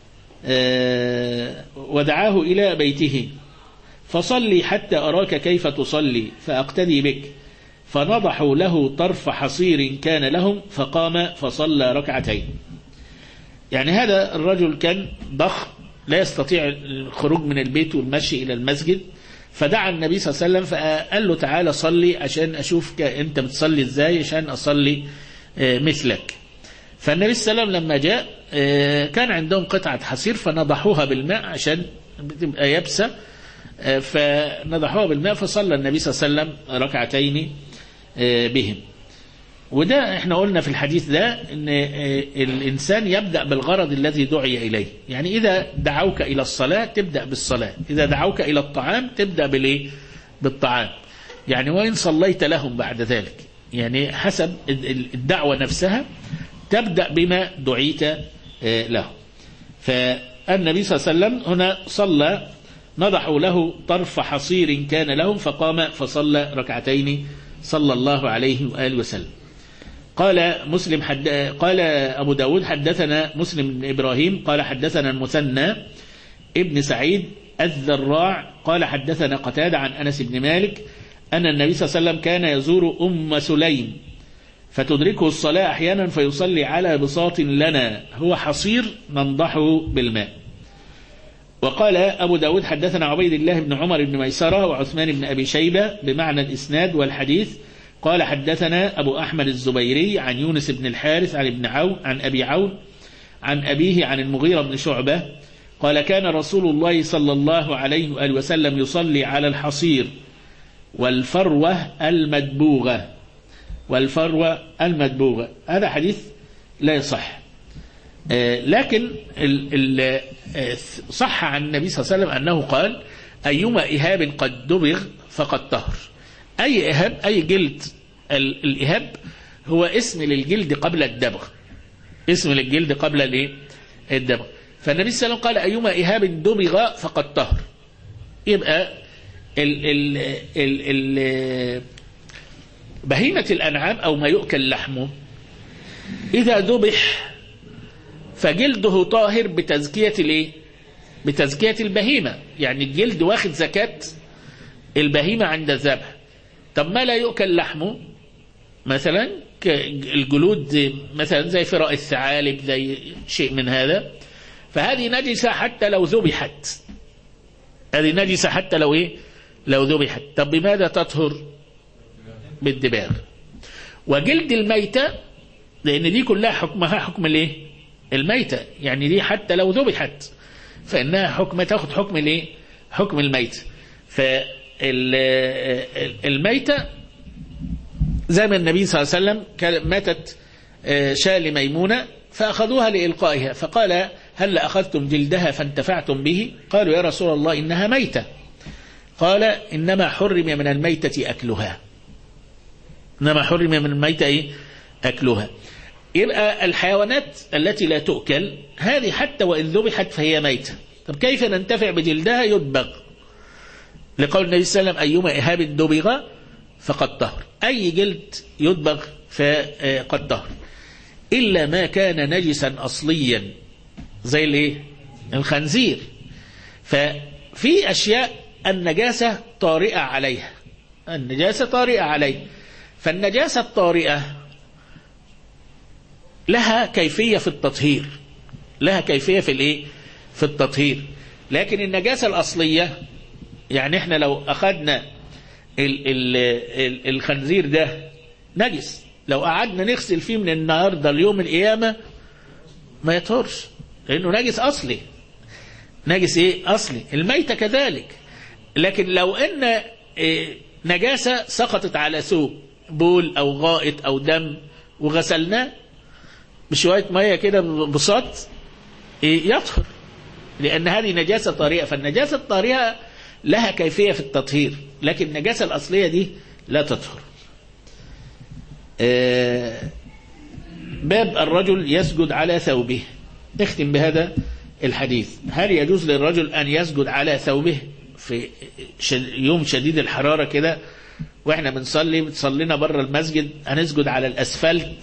Speaker 2: ودعاه إلى بيته فصلي حتى أراك كيف تصلي فأقتدي بك، فنضحوا له طرف حصير كان لهم فقام فصلى ركعتين. يعني هذا الرجل كان ضخم لا يستطيع الخروج من البيت والمشي إلى المسجد، فدعا النبي صلى الله عليه وسلم فقال له تعالى صلي عشان أشوف أنت بتصلي إزاي عشان أصلي مثلك. فالنبي صلى الله عليه وسلم لما جاء كان عندهم قطعة حصير فنضحوها بالماء عشان تبقى يابسة، فنضحوها بالماء فصلى النبي صلى الله عليه وسلم ركعتين بهم. وده احنا قلنا في الحديث ده ان الانسان يبدأ بالغرض الذي دعي اليه، يعني اذا دعوك الى الصلاة تبدأ بالصلاة، اذا دعوك الى الطعام تبدأ بالطعام، يعني وإن صليت لهم بعد ذلك، يعني حسب الدعوة نفسها تبدأ بما دعيت له. فالنبي صلى الله عليه وسلم هنا صلى نضحوا له طرف حصير كان لهم فقام فصلى ركعتين صلى الله عليه وآله وسلم. قال مسلم قال أبو داود حدثنا مسلم بن إبراهيم قال حدثنا المثنى ابن سعيد الذراع قال حدثنا قتادة عن أنس بن مالك أن النبي صلى الله عليه وسلم كان يزور أم سليم فتدركه الصلاة أحيانا فيصلي على بساط لنا هو حصير ننضحه بالماء. وقال أبو داود حدثنا عبيد الله بن عمر بن ميسرة وعثمان بن أبي شيبة بمعنى الإسناد والحديث. قال حدثنا أبو أحمد الزبيري عن يونس بن الحارث عن ابن عون عن أبي عون عن أبيه عن المغيرة بن شعبة قال كان رسول الله صلى الله عليه وآله وسلم يصلي على الحصير والفروة المدبوغة. هذا حديث لا يصح، لكن صح عن النبي صلى الله عليه وسلم أنه قال أيما إهاب قد دبغ فقد طهر. أي إهاب أي جلد، الإهاب هو اسم للجلد قبل الدبغ، اسم للجلد قبل الدبغ. فالنبي صلى الله عليه وسلم قال أيما إهاب دبغ فقد طهر. يبقى بهيمة الأنعام أو ما يؤكل لحمه إذا ذبح فجلده طاهر بتزكية البهيمة، يعني الجلد واخد زكاة البهيمة عند الذبح. طب ما لا يؤكل لحمه مثلا الجلود مثلا زي فراء الثعالب زي شيء من هذا، فهذه نجسة حتى لو ذبحت، هذه نجسة حتى لو ذبحت. طب بماذا تطهر؟ بالدباغ. وجلد الميتة لأن دي كلها حكمها حكم الميتة، يعني دي حتى لو ذبحت فإنها تاخد حكم الميتة. فالميتة زي ما النبي صلى الله عليه وسلم ماتت شاة لميمونة فأخذوها لإلقائها فقال هل أخذتم جلدها فانتفعتم به؟ قالوا يا رسول الله إنها ميتة. قال إنما حرم من الميتة أكلها، إنما حرم من الميتة أكلها. يبقى الحيوانات التي لا تؤكل هذه حتى وإن ذبحت فهي ميتة. طب كيف ننتفع بجلدها؟ يدبغ، لقول النبي صلى الله عليه وسلم أيما إهاب دبغ فقد طهر، أي جلد يدبغ فقد طهر. إلا ما كان نجسا أصليا زي الايه الخنزير. ففي أشياء النجاسة طارئة عليها، النجاسة طارئة عليه، فالنجاسة الطارئة لها كيفية في التطهير، لها كيفية في الايه في التطهير. لكن النجاسة الأصلية يعني احنا لو أخذنا الخنزير ده نجس، لو قعدنا نغسل فيه من النهارده ليوم القيامة ما يطهرش، لأنه نجس أصلي. نجس ايه أصلي. الميتة كذلك. لكن لو ان نجاسة سقطت على ثوب، بول أو غائط أو دم، وغسلناه بشوية مية كده ببساط يطهر، لأن هذه نجاسة طارئة. فالنجاسة الطارئة لها كيفية في التطهير، لكن النجاسة الأصلية دي لا تطهر. باب الرجل يسجد على ثوبه. نختم بهذا الحديث. هل يجوز للرجل أن يسجد على ثوبه في يوم شديد الحرارة كده، وإحنا بتصلينا بره المسجد هنسجد على الأسفلت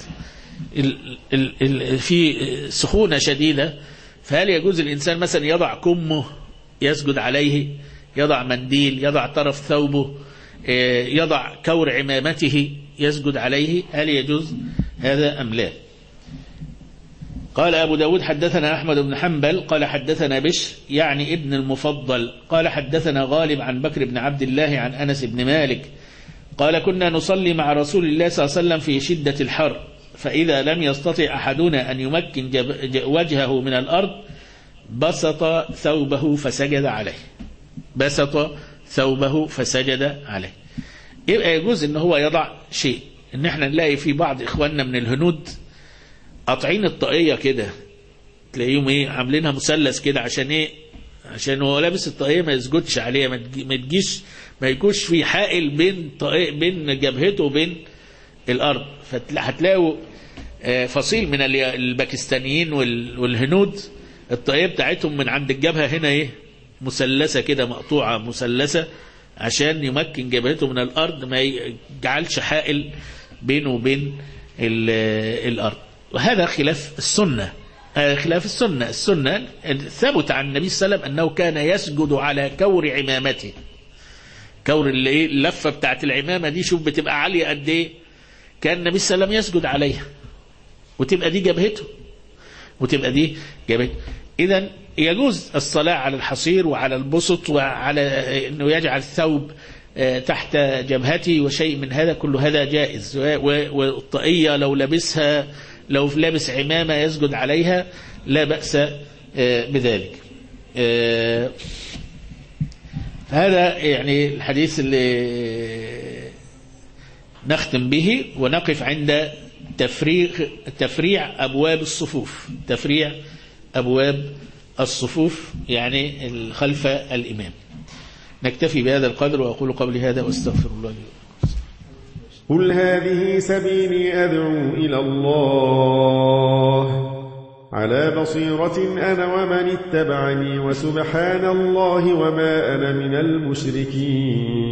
Speaker 2: في سخونة شديدة؟ فهل يجوز الإنسان مثلا يضع كمه يسجد عليه، يضع منديل، يضع طرف ثوبه، يضع كور عمامته يسجد عليه؟ هل يجوز هذا أم لا؟ قال أبو داود حدثنا أحمد بن حنبل قال حدثنا بشر يعني ابن المفضل قال حدثنا غالب عن بكر بن عبد الله عن أنس بن مالك قال كنا نصلي مع رسول الله صلى الله عليه وسلم في شدة الحر، فإذا لم يستطع أحدنا أن يمكن وجهه من الأرض بسط ثوبه فسجد عليه. بسط ثوبه فسجد عليه. يبقى يجوز ان هو يضع شيء. ان احنا نلاقي في بعض اخواننا من الهنود قاطعين الطاقية كده، تلاقيهم ايه عاملينها مثلث كده، عشان ايه؟ عشان هو لابس الطاقية ما يسجدش عليها، ما يكونش في حائل بين جبهته وبين الارض. فهتلاقوا فصيل من الباكستانيين والهنود الطاقية بتاعتهم من عند الجبهة هنا ايه مثلثة كده، مقطوعة مثلثة، عشان يمكن جبهته من الارض، ما يجعلش حائل بينه وبين الارض. وهذا خلاف السنة. خلاف السنة. السنة ثبت عن النبي صلى الله عليه وسلم أنه كان يسجد على كور عمامته. كور اللفة بتاعت العمامة دي، شوف بتبقى عالية قد ايه، كان النبي صلى الله عليه وسلم يسجد عليها، وتبقى دي جبهته، وتبقى دي جبهته. إذن يجوز الصلاة على الحصير وعلى البسط، وعلى أنه يجعل الثوب تحت جبهته وشيء من هذا، كل هذا جائز. والطاقية لو لابسها، لو لابس عمامة يسجد عليها لا بأس بذلك. هذا يعني الحديث اللي نختم به، ونقف عند تفريع أبواب الصفوف. تفريع أبواب الصفوف يعني خلف الإمام. نكتفي بهذا القدر، وأقول قولي هذا واستغفر الله لي.
Speaker 3: قل هذه سبيلي أدعو إلى الله على بصيرة أنا ومن اتبعني، وسبحان الله وما أنا من المشركين.